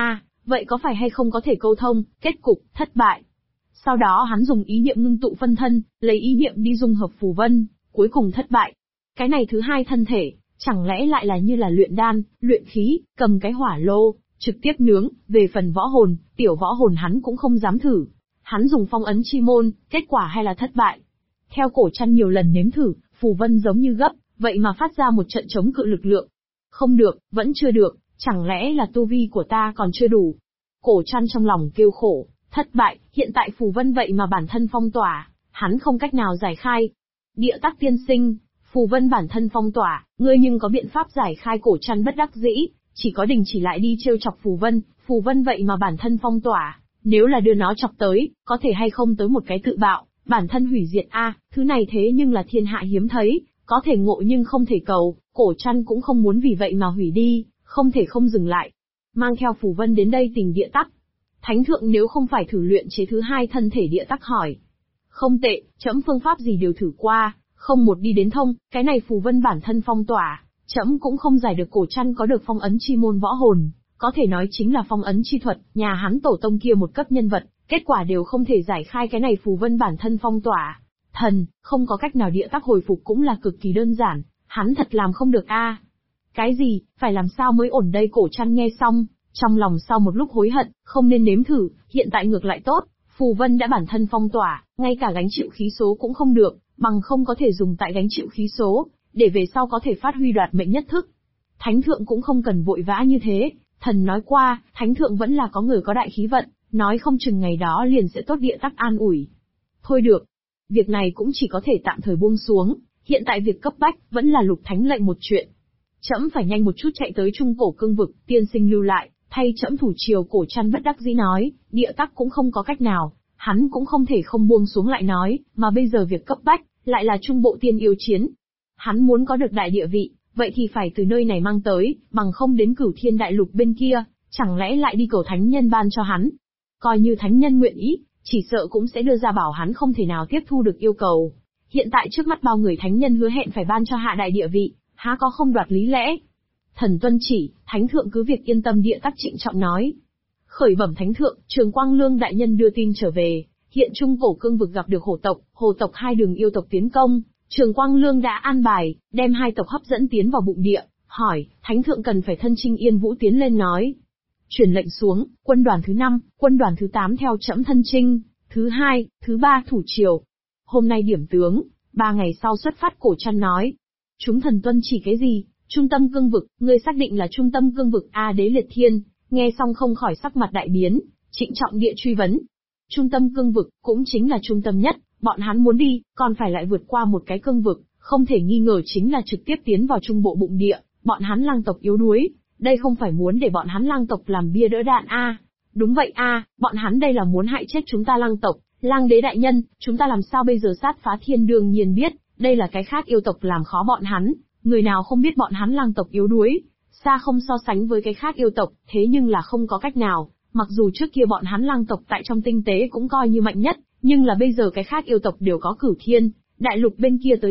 vậy có phải hay không có thể câu thông, kết cục, thất bại. Sau đó hắn dùng ý niệm ngưng tụ phân thân, lấy ý niệm đi dung hợp phù vân, cuối cùng thất bại. Cái này thứ hai thân thể, chẳng lẽ lại là như là luyện đan, luyện khí, cầm cái hỏa lô, trực tiếp nướng, về phần võ hồn, tiểu võ hồn hắn cũng không dám thử. Hắn dùng phong ấn chi môn, kết quả hay là thất bại. Theo Cổ Trăn nhiều lần nếm thử, phù vân giống như gấp, vậy mà phát ra một trận chống cự lực lượng. Không được, vẫn chưa được, chẳng lẽ là tu vi của ta còn chưa đủ. Cổ Trăn trong lòng kêu khổ, thất bại, hiện tại phù vân vậy mà bản thân phong tỏa, hắn không cách nào giải khai. Địa Tắc tiên sinh, phù vân bản thân phong tỏa, ngươi nhưng có biện pháp giải khai. Cổ Trăn bất đắc dĩ, chỉ có đình chỉ lại đi trêu chọc phù vân vậy mà bản thân phong tỏa, nếu là đưa nó chọc tới, có thể hay không tới một cái tự bạo, bản thân hủy diệt thứ này thế nhưng là thiên hạ hiếm thấy, có thể ngộ nhưng không thể cầu, Cổ Trăn cũng không muốn vì vậy mà hủy đi, không thể không dừng lại. Mang theo phù vân đến đây tìm Địa Tắc. Thánh thượng nếu không phải thử luyện chế thứ hai thân thể. Địa Tắc hỏi. Không tệ, trẫm phương pháp gì đều thử qua, không một đi đến thông, cái này phù vân bản thân phong tỏa, trẫm cũng không giải được. Cổ Trăn có được phong ấn chi môn võ hồn, có thể nói chính là phong ấn chi thuật, nhà hắn tổ tông kia một cấp nhân vật, kết quả đều không thể giải khai cái này phù vân bản thân phong tỏa. Thần, không có cách nào. Địa Tắc hồi phục cũng là cực kỳ đơn giản, hắn thật làm không được Cái gì, phải làm sao mới ổn đây? Cổ Trăn nghe xong, trong lòng sau một lúc hối hận, không nên nếm thử, hiện tại ngược lại tốt, phù vân đã bản thân phong tỏa, ngay cả gánh chịu khí số cũng không được, bằng không có thể dùng tại gánh chịu khí số, để về sau có thể phát huy đoạt mệnh nhất thức. Thánh thượng cũng không cần vội vã như thế, thần nói qua, thánh thượng vẫn là có người có đại khí vận, nói không chừng ngày đó liền sẽ tốt. Địa Tắc an ủi. Thôi được, việc này cũng chỉ có thể tạm thời buông xuống, hiện tại việc cấp bách vẫn là Lục Thánh lệnh một chuyện. Trẫm phải nhanh một chút chạy tới Trung Cổ cương vực, tiên sinh lưu lại, thay trẫm thủ triều. Cổ Trăn bất đắc dĩ nói. Địa Tắc cũng không có cách nào, hắn cũng không thể không buông xuống lại nói, mà bây giờ việc cấp bách lại là Trung Bộ tiên yêu chiến. Hắn muốn có được đại địa vị, vậy thì phải từ nơi này mang tới, bằng không đến Cửu Thiên Đại Lục bên kia, chẳng lẽ lại đi cầu thánh nhân ban cho hắn. Coi như thánh nhân nguyện ý, chỉ sợ cũng sẽ đưa ra bảo hắn không thể nào tiếp thu được yêu cầu. Hiện tại trước mắt bao người thánh nhân hứa hẹn phải ban cho hạ đại địa vị, há có không đoạt lý lẽ. Thần tuân chỉ, thánh thượng cứ việc yên tâm. Địa Tắc trịnh trọng nói. Khởi bẩm thánh thượng, Trường Quang Lương đại nhân đưa tin trở về, hiện Trung Cổ cương vực gặp được hồ tộc hai đường yêu tộc tiến công, Trường Quang Lương đã an bài, đem hai tộc hấp dẫn tiến vào bụng địa, hỏi, thánh thượng cần phải thân chinh Yên Vũ tiến lên nói. Truyền lệnh xuống, quân đoàn thứ 5, quân đoàn thứ 8 theo trẫm thân chinh, thứ 2, thứ 3 thủ triều. Hôm nay điểm tướng, 3 ngày sau xuất phát. Cổ Trăn nói. Chúng thần tuân chỉ cái gì? Trung tâm cương vực, ngươi xác định là trung tâm cương vực Đế Liệt Thiên, nghe xong không khỏi sắc mặt đại biến, trịnh trọng địa truy vấn. Trung tâm cương vực, cũng chính là trung tâm nhất, bọn hắn muốn đi, còn phải lại vượt qua một cái cương vực, không thể nghi ngờ chính là trực tiếp tiến vào trung bộ bụng địa, bọn hắn lang tộc yếu đuối, đây không phải muốn để bọn hắn lang tộc làm bia đỡ đạn Đúng vậy bọn hắn đây là muốn hại chết chúng ta lang tộc. Lang đế đại nhân, chúng ta làm sao bây giờ? Sát Phá Thiên đương nhiên biết, đây là cái khác yêu tộc làm khó bọn hắn, người nào không biết bọn hắn lang tộc yếu đuối, xa không so sánh với cái khác yêu tộc, thế nhưng là không có cách nào, mặc dù trước kia bọn hắn lang tộc tại trong tinh tế cũng coi như mạnh nhất, nhưng là bây giờ cái khác yêu tộc đều có Cửu Thiên Đại Lục bên kia tới